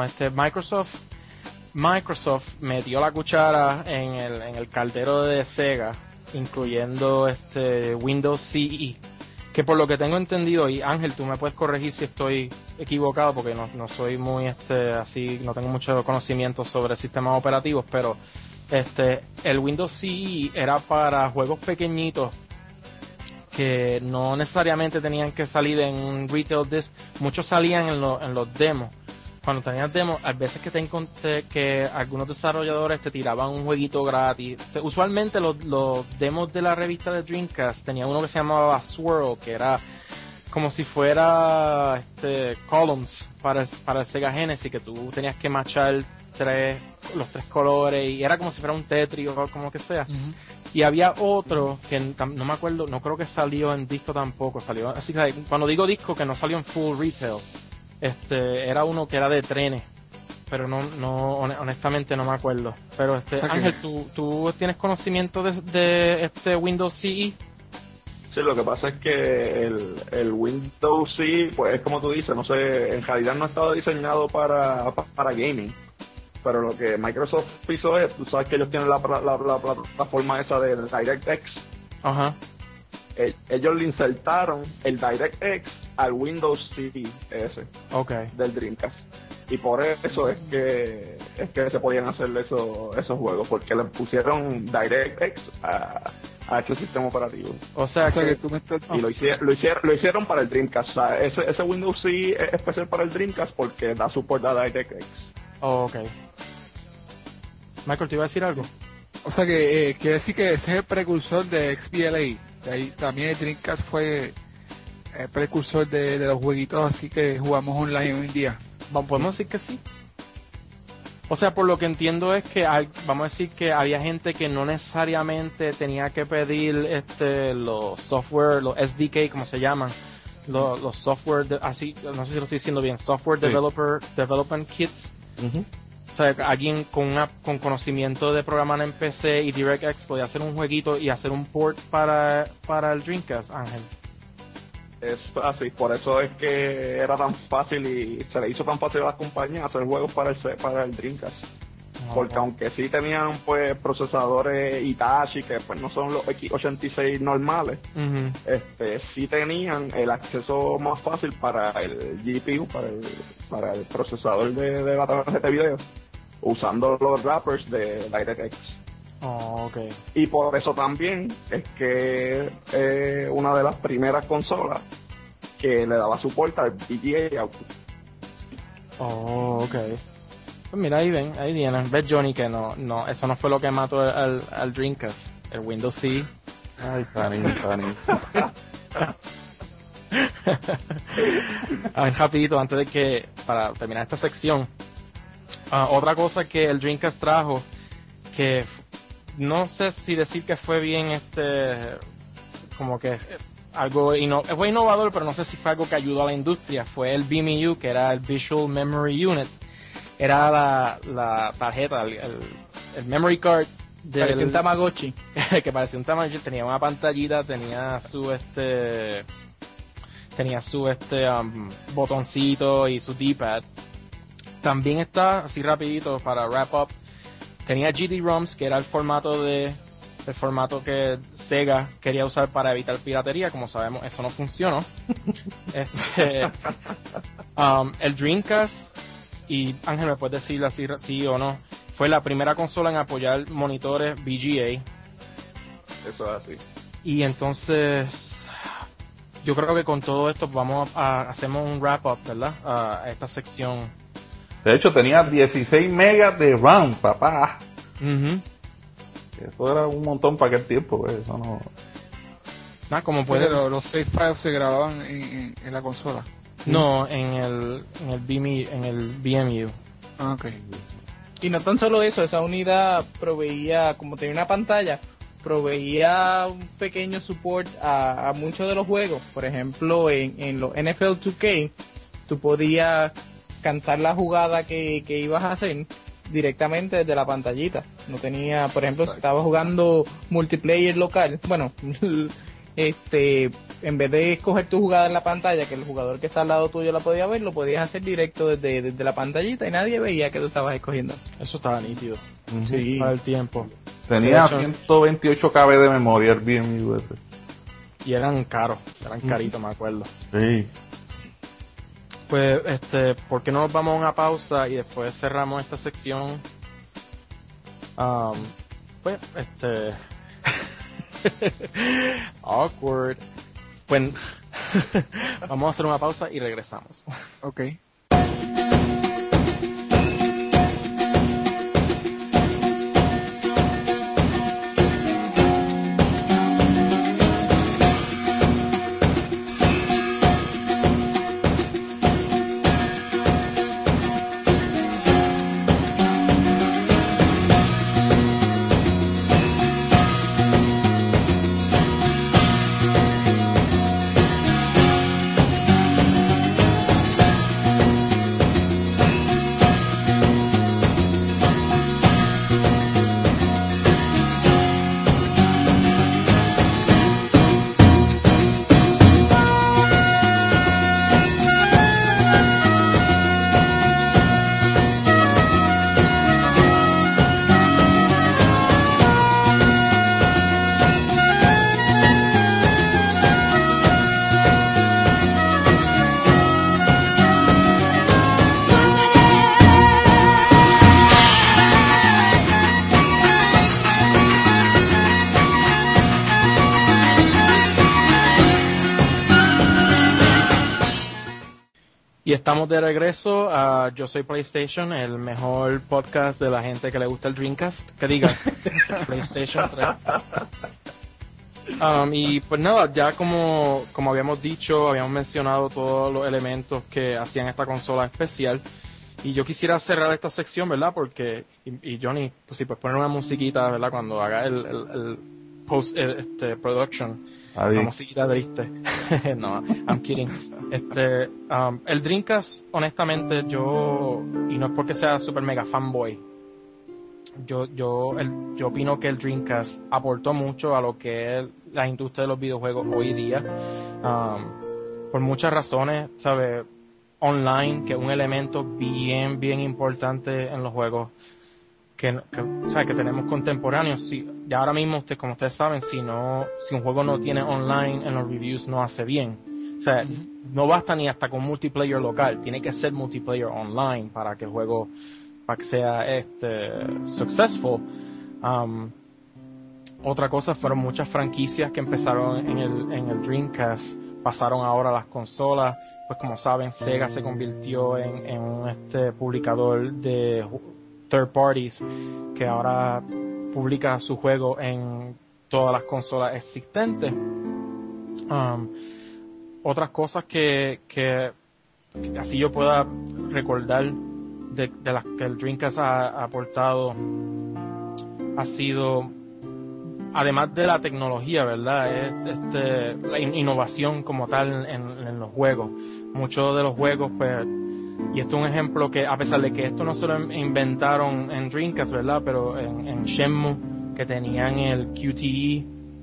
Microsoft metió la cuchara en el caldero de Sega, incluyendo Windows CE, que por lo que tengo entendido, y Ángel, tú me puedes corregir si estoy equivocado, porque no soy muy así, no tengo mucho conocimiento sobre sistemas operativos, pero el Windows CE era para juegos pequeñitos que no necesariamente tenían que salir en un retail disc. Muchos salían en los demos. cuando tenías demos, a veces que te encontré que algunos desarrolladores te tiraban un jueguito gratis. Usualmente los demos de la revista de Dreamcast tenía uno que se llamaba Swirl, que era como si fuera Columns para el Sega Genesis, que tú tenías que matchar los tres colores y era como si fuera un Tetris o como que sea. Uh-huh. Y había otro que no me acuerdo, no creo que salió en disco tampoco, salió así que cuando digo disco que no salió en full retail. Era uno que era de trenes, pero no honestamente no me acuerdo. Pero o sea, Ángel, ¿tú tienes conocimiento de este Windows CE? Sí, lo que pasa es que el Windows CE, pues es como tú dices, no sé, en realidad no ha estado diseñado para gaming. Pero lo que Microsoft hizo es, tú sabes que ellos tienen la plataforma esa de DirectX. Ajá. Ellos le insertaron el DirectX al Windows CE del Dreamcast. Y por eso es que se podían hacer esos juegos, porque le pusieron DirectX a ese sistema operativo. O sea que tú me estás... Y lo hicieron para el Dreamcast. O sea, ese Windows CE es especial para el Dreamcast porque da soporte a DirectX. Oh, ok. Michael, ¿te iba a decir algo? O sea que quiere decir que ese es el precursor de XBLA. De ahí también el Dreamcast fue el precursor de los jueguitos así que jugamos online hoy en día. ¿Podemos decir que sí? O sea, por lo que entiendo es que vamos a decir que había gente que no necesariamente tenía que pedir los software, los SDK, como se llaman, los software, así, no sé si lo estoy diciendo bien, software development kits. Uh-huh. O sea, alguien con conocimiento de programar en PC y DirectX podía hacer un jueguito y hacer un port para el Dreamcast, Ángel. Es así, por eso es que era tan fácil y se le hizo tan fácil a las compañías hacer juegos para el Dreamcast. Porque aunque sí tenían pues procesadores Hitachi, que pues no son los X86 normales, uh-huh. Sí tenían el acceso más fácil para el GPU, para el procesador de la tarjeta de video, usando los wrappers de DirectX. Oh, okay. Y por eso también es que una de las primeras consolas que le daba soporte al VGA output. Oh, okay. Pues mira, ahí vienen. Ves, Johnny, que no, eso no fue lo que mató al Dreamcast, el Windows CE. Ay, Fanny. Rapidito, antes de que, para terminar esta sección, otra cosa que el Dreamcast trajo, que no sé si decir que fue bien como que algo fue innovador, pero no sé si fue algo que ayudó a la industria, fue el VMU, que era el Visual Memory Unit. Era la tarjeta, el memory card parecía un Tamagotchi. Que parecía un Tamagotchi, tenía una pantallita, tenía su botoncito y su D-pad. También está, así rapidito para wrap up, tenía GD-ROMs, que era el formato que Sega quería usar para evitar piratería. Como sabemos, eso no funcionó. El Dreamcast, y Ángel, ¿me puedes decir así sí o no? Fue la primera consola en apoyar monitores VGA. Eso es así. Y entonces, yo creo que con todo esto hacemos un wrap-up, ¿verdad? A esta sección. De hecho, tenía 16 megas de RAM, papá. Uh-huh. Eso era un montón para aquel tiempo, pues. Eso no... como puede, los save files se grababan en la consola. No, en el VMU. Ah, ok. Y no tan solo eso, esa unidad proveía, como tenía una pantalla, proveía un pequeño support a muchos de los juegos. Por ejemplo, en los NFL 2K, tú podías cantar la jugada que ibas a hacer directamente desde la pantallita. No tenía, por ejemplo, si estabas jugando multiplayer local, bueno, en vez de escoger tu jugada en la pantalla, que el jugador que está al lado tuyo la podía ver, lo podías hacer directo desde la pantallita y nadie veía que tú estabas escogiendo. Eso estaba nítido. Uh-huh. Sí, para el tiempo. Tenía 128 KB de memoria el VMU ese. Y eran caros, caritos, me acuerdo. Sí. Pues, ¿por qué no nos vamos a una pausa y después cerramos esta sección? Pues, awkward. Pues, vamos a hacer una pausa y regresamos. Ok. Y estamos de regreso a Yo Soy PlayStation, el mejor podcast de la gente que le gusta el Dreamcast. Que diga, PlayStation 3. Y pues nada, ya como habíamos dicho, habíamos mencionado todos los elementos que hacían esta consola especial. Y yo quisiera cerrar esta sección, ¿verdad? Porque, y Johnny, pues si puedes poner una musiquita, ¿verdad? Cuando haga el post, production. Una musiquita triste. No, I'm kidding. El Dreamcast, honestamente, y no es porque sea super mega fanboy, yo opino que el Dreamcast aportó mucho a lo que es la industria de los videojuegos hoy día, por muchas razones, ¿sabes? Online, que es un elemento bien, bien importante en los juegos que tenemos contemporáneos. Y ahora mismo, como ustedes saben, si un juego no tiene online en los reviews, no hace bien. O sea, no basta ni hasta con multiplayer local, tiene que ser multiplayer online para que el juego, para que sea successful. Otra cosa, fueron muchas franquicias que empezaron en el Dreamcast, pasaron ahora a las consolas. Pues como saben, Sega se convirtió en un publicador de third parties que ahora publica su juego en todas las consolas existentes. Otras cosas que así yo pueda recordar de las que el Dreamcast ha aportado ha sido, además de la tecnología, ¿verdad? La innovación como tal en los juegos. Muchos de los juegos, pues, y esto es un ejemplo que, a pesar de que esto no se lo inventaron en Dreamcast, ¿verdad? Pero en Shenmue, que tenían el QTE,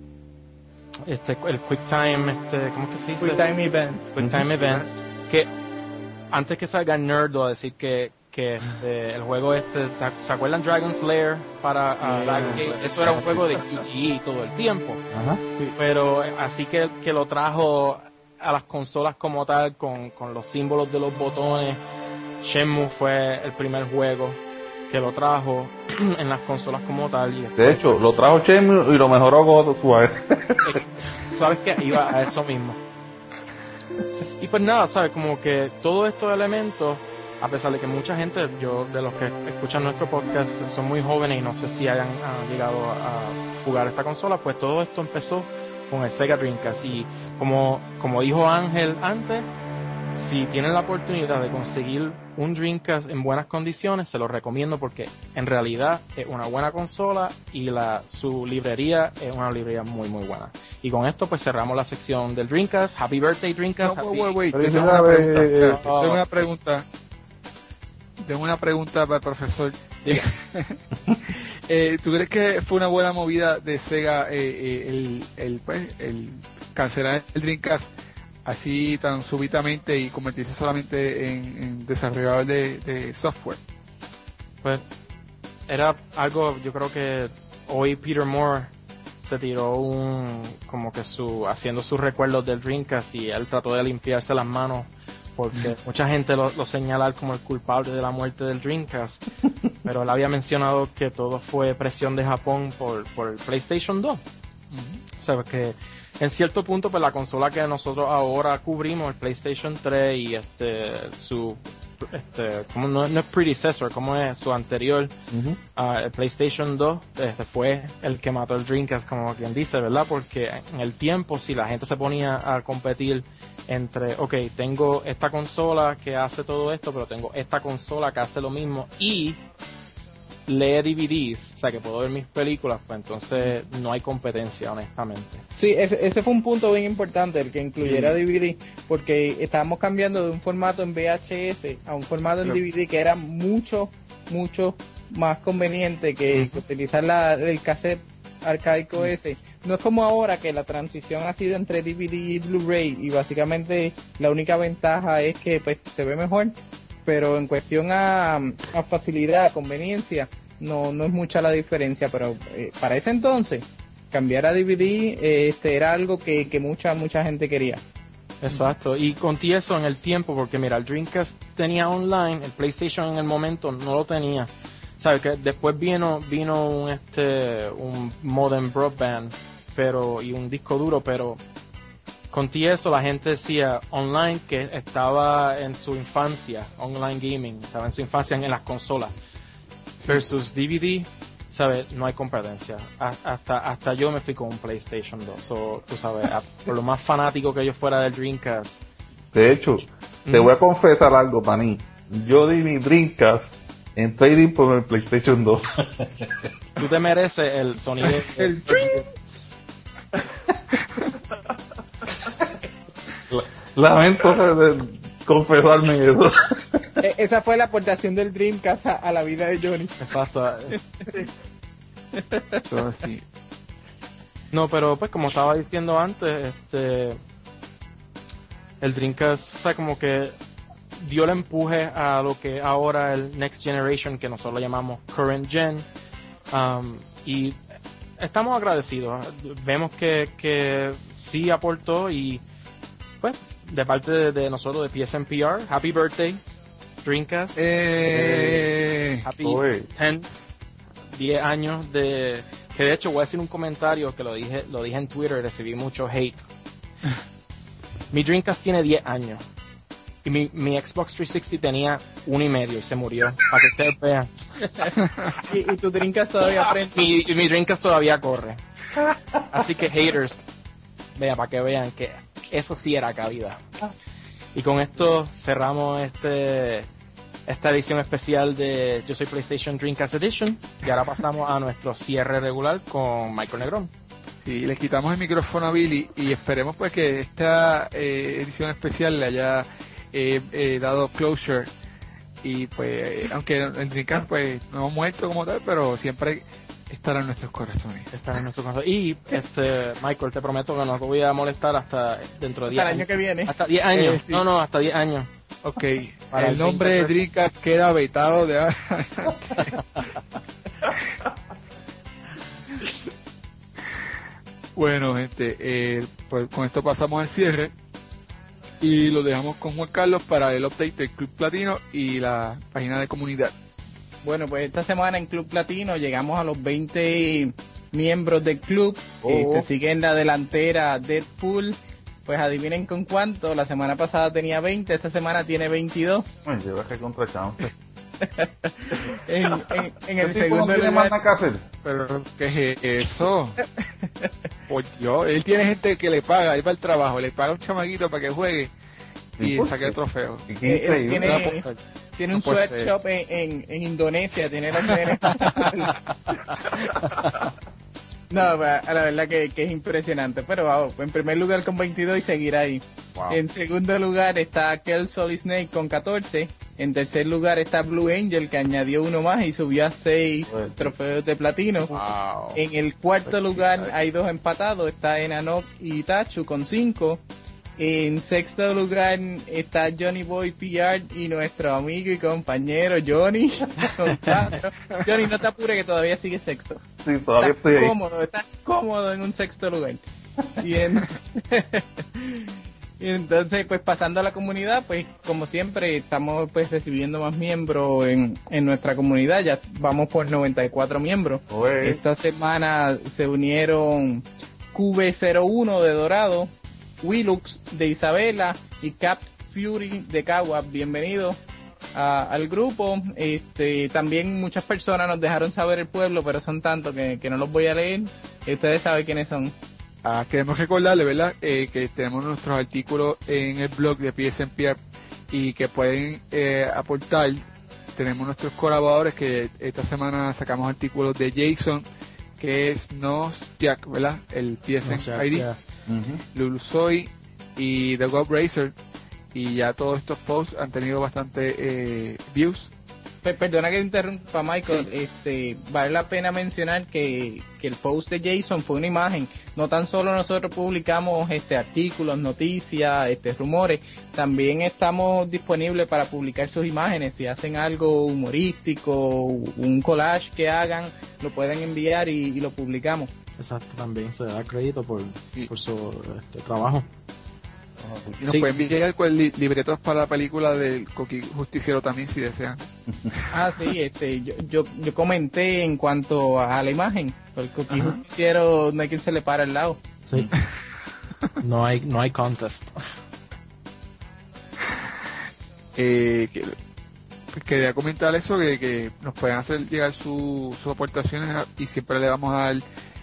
el QuickTime, ¿cómo es que se dice? QuickTime Events. QuickTime Events, que antes que salga Nerdo a decir que el juego ¿se acuerdan Dragon Slayer para Dragon Gate? Eso era un juego de QTE todo el tiempo. Ajá. Sí. Pero así que lo trajo a las consolas como tal, con los símbolos de los botones. Shenmue fue el primer juego que lo trajo en las consolas como tal. Y de hecho, lo trajo Shenmue y lo mejoró God of War. ¿Sabes qué? Iba a eso mismo. Y pues nada, ¿sabes? Como que todos estos elementos, a pesar de que mucha gente, de los que escuchan nuestro podcast, son muy jóvenes y no sé si hayan llegado a jugar esta consola, pues todo esto empezó con el Sega Dreamcast. Y como dijo Ángel antes, si tienen la oportunidad de conseguir un Dreamcast en buenas condiciones, se los recomiendo porque en realidad es una buena consola y su librería es una librería muy muy buena. Y con esto pues cerramos la sección del Dreamcast. Happy birthday Dreamcast. Tengo una pregunta para el profesor. ¿Tú crees que fue una buena movida de Sega el cancelar el Dreamcast así tan súbitamente y convertirse solamente en desarrollador de software? Pues era algo, yo creo que hoy Peter Moore se tiró haciendo sus recuerdos del Dreamcast y él trató de limpiarse las manos porque mucha gente lo señala como el culpable de la muerte del Dreamcast, pero él había mencionado que todo fue presión de Japón por el PlayStation 2. O sea, que en cierto punto, pues la consola que nosotros ahora cubrimos, el PlayStation 3 y como no es predecessor, como es su anterior, el PlayStation 2, fue el que mató el Dreamcast, como quien dice, ¿verdad? Porque en el tiempo, si la gente se ponía a competir entre, tengo esta consola que hace todo esto, pero tengo esta consola que hace lo mismo y lee DVDs, o sea que puedo ver mis películas, pues entonces no hay competencia, honestamente. Sí, ese fue un punto bien importante, el que incluyera DVD, porque estábamos cambiando de un formato en VHS a un formato en DVD que era mucho más conveniente que utilizar el cassette arcaico ese. No es como ahora que la transición ha sido entre DVD y Blu-ray y básicamente la única ventaja es que pues se ve mejor, pero en cuestión a facilidad, a conveniencia, no es mucha la diferencia, pero para ese entonces cambiar a DVD era algo que mucha gente quería. Exacto, y conté eso en el tiempo porque mira, el Dreamcast tenía online, el PlayStation en el momento no lo tenía. Sabes que después vino un modem broadband, y un disco duro, pero conté eso, la gente decía online que estaba en su infancia, online gaming, estaba en su infancia en las consolas, versus DVD, ¿sabes? No hay competencia. Hasta yo me fui con un PlayStation 2, so, tú sabes, por lo más fanático que yo fuera del Dreamcast. De hecho, te voy a confesar algo, Paní. Yo di mi Dreamcast en trading por el PlayStation 2. Tú te mereces el sonido. El Lamento confesarme eso. Esa fue la aportación del Dreamcast a la vida de Johnny. Exacto. Todo así. No, pero pues como estaba diciendo antes, el Dreamcast, o sea, como que dio el empuje a lo que ahora el Next Generation, que nosotros lo llamamos Current Gen, y estamos agradecidos. Vemos que sí aportó y pues de parte de nosotros de PSNPR, Happy Birthday Dreamcast, Happy 10 años de... Que de hecho voy a decir un comentario que lo dije en Twitter, recibí mucho hate. Mi Dreamcast tiene 10 años y mi Xbox 360 tenía 1 y medio y se murió, para que ustedes vean. y tu Dreamcast todavía prende. Mi Dreamcast todavía corre. Así que haters, vean, para que vean que eso sí era calidad. Y con esto cerramos esta edición especial de Yo Soy PlayStation Dreamcast Edition, y ahora pasamos a nuestro cierre regular con Michael Negrón. Sí, le quitamos el micrófono a Billy y esperemos pues que esta edición especial le haya dado closure, y pues aunque el Dreamcast pues no ha muerto como tal, pero siempre estará en nuestros corazones. Y Michael, te prometo que no te voy a molestar hasta dentro de 10 Hasta años. el año que viene. Hasta 10 años. Sí. No, hasta 10 años. Ok, Para el nombre de Dreamcast queda vetado de ahora. Bueno, gente, pues con esto pasamos al cierre y lo dejamos con Juan Carlos para el update del Club Platino y la página de comunidad. Bueno, pues esta semana en Club Platino llegamos a los 20 miembros del club. Sigue en la delantera Deadpool. Pues adivinen con cuánto. La semana pasada tenía 20, esta semana tiene 22. Bueno, lleva que contra chance. en el segundo tiene lugar. más que hacer. Pero, ¿qué es eso? Por Dios, él tiene gente que le paga, él va al trabajo, le paga a un chamaquito para que juegue y saque el trofeo. Y qué increíble. Tiene No un puede sweatshop en Indonesia, tiene la sede. No, la verdad que es impresionante, pero vamos, en primer lugar con 22 y seguir ahí. Wow. En segundo lugar está Kel Solid Snake con 14. En tercer lugar está Blue Angel, que añadió uno más y subió a 6 trofeos de platino. Wow. En el cuarto lugar hay 2 empatados, está Enanok y Tachu con 5. En sexto lugar está Johnny Boy PR y nuestro amigo y compañero Johnny con 4. Johnny, no te apures que todavía sigue sexto. Sí, todavía estoy ahí. Estás cómodo en un sexto lugar. Y entonces, pues pasando a la comunidad, pues como siempre estamos pues recibiendo más miembros en nuestra comunidad. Ya vamos por 94 miembros. Oye. Esta semana se unieron QB01 de Dorado, Willux de Isabela y Cap Fury de Caguas. Bienvenidos al grupo. También muchas personas nos dejaron saber el pueblo, pero son tantos que no los voy a leer. Ustedes saben quiénes son. Queremos recordarle, ¿verdad? Que tenemos nuestros artículos en el blog de PSNPR y que pueden aportar. Tenemos nuestros colaboradores que esta semana sacamos artículos de Jason, que es Jack, ¿verdad? El PSN ID. Lulusoy y The God Racer, y ya todos estos posts han tenido bastante views. Perdona que te interrumpa, Michael. Sí. Vale la pena mencionar que el post de Jason fue una imagen. No tan solo nosotros publicamos artículos, noticias, rumores, también estamos disponibles para publicar sus imágenes. Si hacen algo humorístico, un collage que hagan, lo pueden enviar y lo publicamos. Exacto, también se da crédito por su trabajo. Y nos pueden enviar libretos para la película del Coqui Justiciero también, si desean. Sí, yo comenté en cuanto a la imagen. El Coqui Justiciero no hay quien se le para al lado. Sí. No hay contest. Quería comentar eso, que nos pueden hacer llegar sus aportaciones y siempre le vamos a dar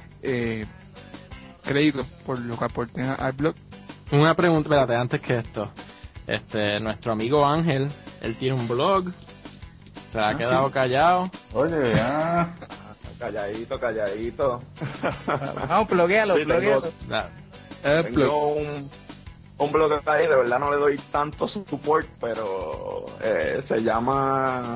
crédito por lo que aporten al blog. Una pregunta, espérate, antes que esto. Nuestro amigo Ángel, él tiene un blog, se ha quedado callado. Oye, Calladito. Vamos, bloguealo. Tengo un blog ahí, de verdad no le doy tanto support, pero se llama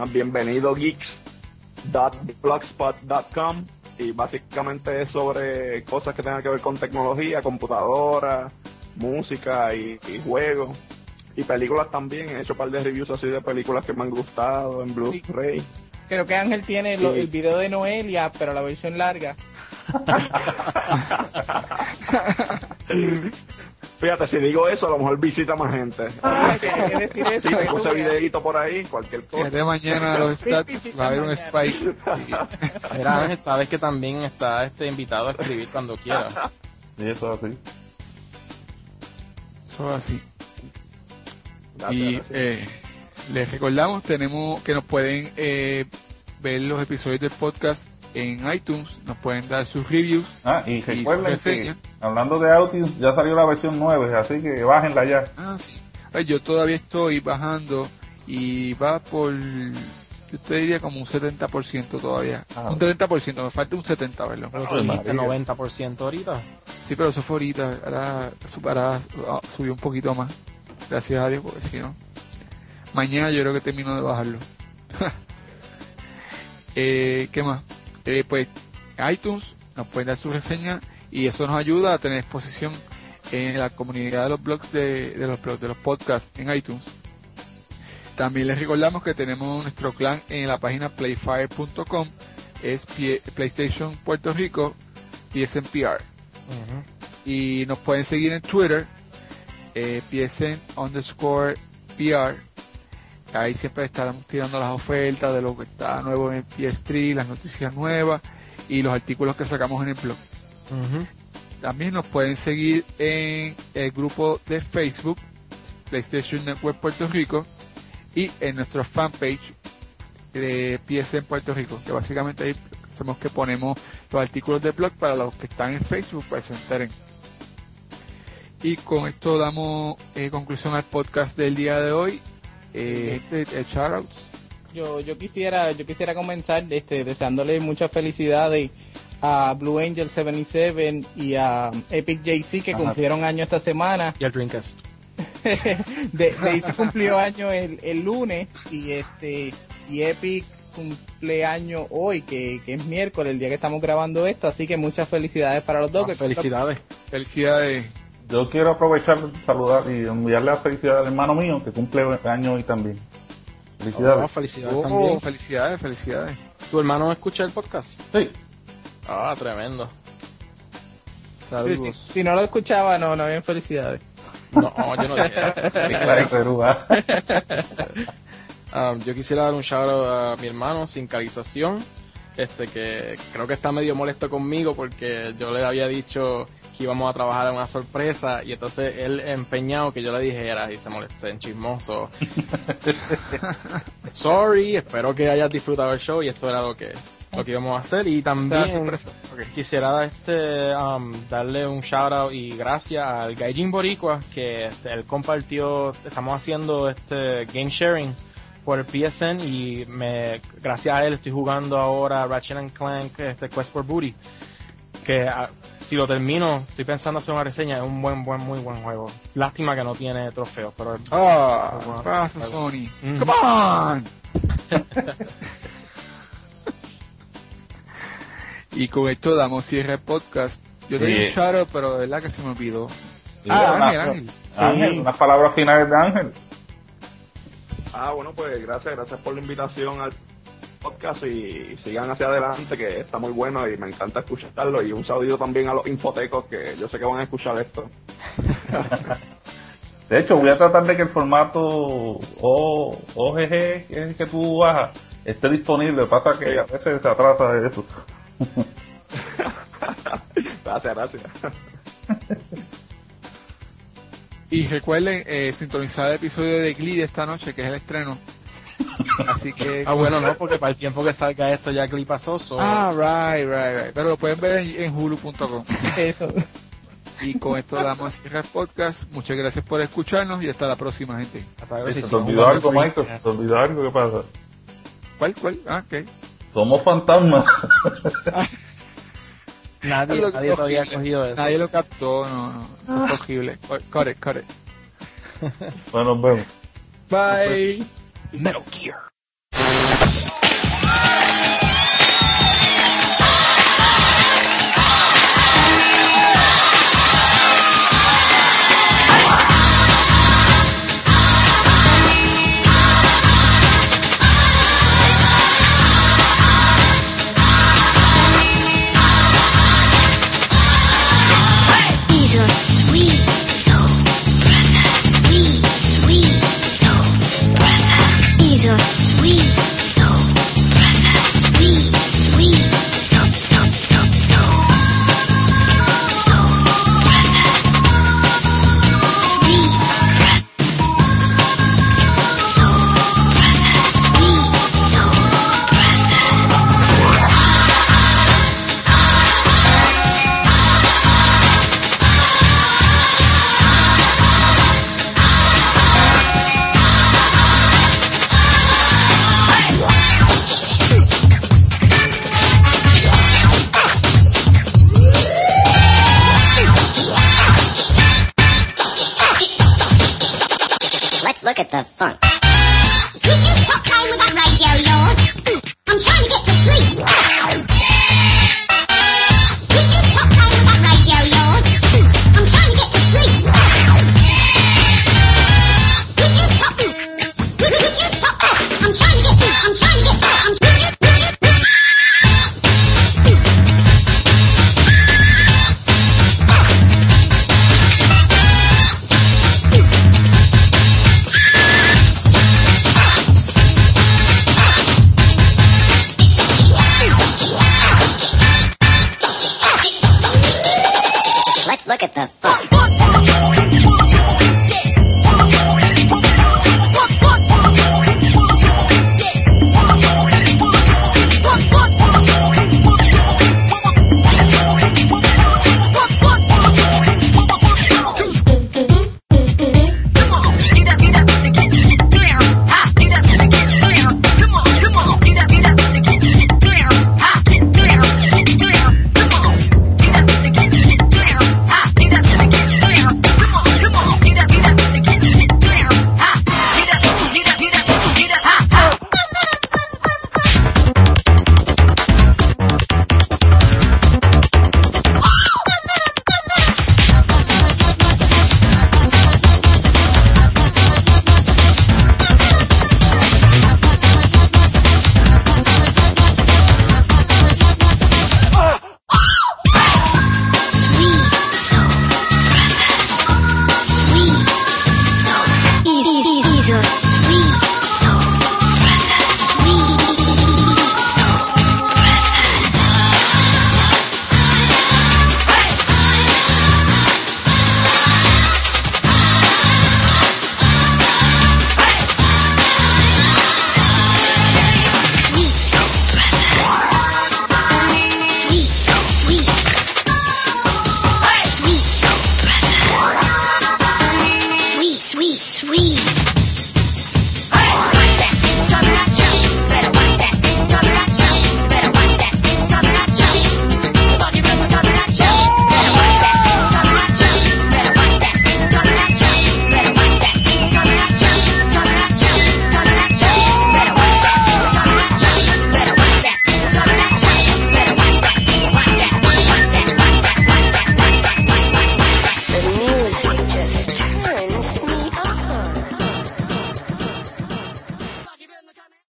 bienvenidogeeks.blogspot.com y básicamente es sobre cosas que tengan que ver con tecnología, computadora, música y juegos. Y películas también, he hecho un par de reviews así de películas que me han gustado en Blu-ray. Creo que Ángel tiene el video de Noelia, pero la versión larga. Fíjate, si digo eso, a lo mejor visita más gente. ¿Qué decir eso? Si te puse videito por ahí, cualquier cosa. Fíjate, mañana los stats va a haber un spike. Mira, Ángel, sabes que también está invitado a escribir cuando quiera. y eso así. Eso es así. Gracias. Les recordamos, tenemos que nos pueden ver los episodios del podcast en iTunes, nos pueden dar sus reviews. Y recuerden que, hablando de iTunes, ya salió la versión 9, así que bájenla ya. Sí. Yo todavía estoy bajando y va por, yo te diría como un 70% todavía. Un 30%, me falta un 70%, ¿verdad? Pero tú dijiste 90% ahorita. Sí, pero eso fue ahorita, ahora subió un poquito más. Gracias a Dios, porque si no, mañana yo creo que termino de bajarlo. ¿Qué más? Pues iTunes nos pueden dar su reseña y eso nos ayuda a tener exposición en la comunidad de los blogs de los podcasts en iTunes. También les recordamos que tenemos nuestro clan en la página playfire.com, es PlayStation Puerto Rico PSNPR. Y nos pueden seguir en Twitter, PSN_PR. Ahí siempre estaremos tirando las ofertas de lo que está nuevo en el PS3, las noticias nuevas y los artículos que sacamos en el blog. También nos pueden seguir en el grupo de Facebook PlayStation Network Puerto Rico y en nuestro fanpage de PSN Puerto Rico, que básicamente ahí hacemos que ponemos los artículos de blog para los que están en Facebook para que se enteren. Y con esto damos conclusión al podcast del día de hoy. Shoutouts. Yo quisiera comenzar deseándole muchas felicidades a Blue Angel 77 y a Epic JC que cumplieron año esta semana. Y al Dreamcast. Daisy cumplió año el lunes y Epic cumpleaños hoy que es miércoles, el día que estamos grabando esto, así que muchas felicidades para los dos. Felicidades. Yo quiero aprovechar de saludar y enviarle la felicidad al hermano mío que cumple año hoy también. Felicidades. Felicidades también. Felicidades. ¿Tu hermano escucha el podcast? Sí. Tremendo. Saludos. Si no lo escuchaba, no habían felicidades. No, yo no dije eso. Yo quisiera dar un shout out a mi hermano Sin Calización, que creo que está medio molesto conmigo porque yo le había dicho que íbamos a trabajar en una sorpresa y entonces él empeñado que yo le dijera y se molestó en chismoso. Sorry, espero que hayas disfrutado el show y esto era lo que íbamos a hacer. Y también quisiera darle un shout out y gracias al Gaijin Boricua que él compartió, estamos haciendo game sharing por el PSN y gracias a él estoy jugando ahora Ratchet & Clank Quest for Booty, que si lo termino estoy pensando hacer una reseña. Es un muy buen juego. Lástima que no tiene trofeos, pero pasa Sony. Come on. Y con esto damos cierre al podcast. Yo tenía un charo, pero de verdad que se me olvidó. Ángel. Ángel, unas palabras finales de Ángel. Bueno, pues gracias por la invitación al podcast y sigan hacia adelante, que está muy bueno y me encanta escucharlo. Y un saludo también a los infotecos que yo sé que van a escuchar esto. De hecho, voy a tratar de que el formato OGG, que es el que tú bajas, esté disponible. Pasa que a veces se atrasa de eso. Gracias. Y recuerden sintonizar el episodio de Glee de esta noche, que es el estreno. Así que... bueno, no, porque para el tiempo que salga esto ya Glee pasó. Right. Pero lo pueden ver en hulu.com. Eso. Y con esto damos cierre al podcast. Muchas gracias por escucharnos y hasta la próxima, gente. ¿Te olvidó algo, Michael? ¿Te olvidó algo? ¿Qué pasa? ¿Cuál? ¿Qué? Somos fantasmas. Nadie todavía ha cogido eso. Nadie lo captó, no. Es posible. Cut it. Bueno, nos vemos. Bye. Metal Gear. Look at the funk. Could you stop playing with that radio, Lord? I'm trying to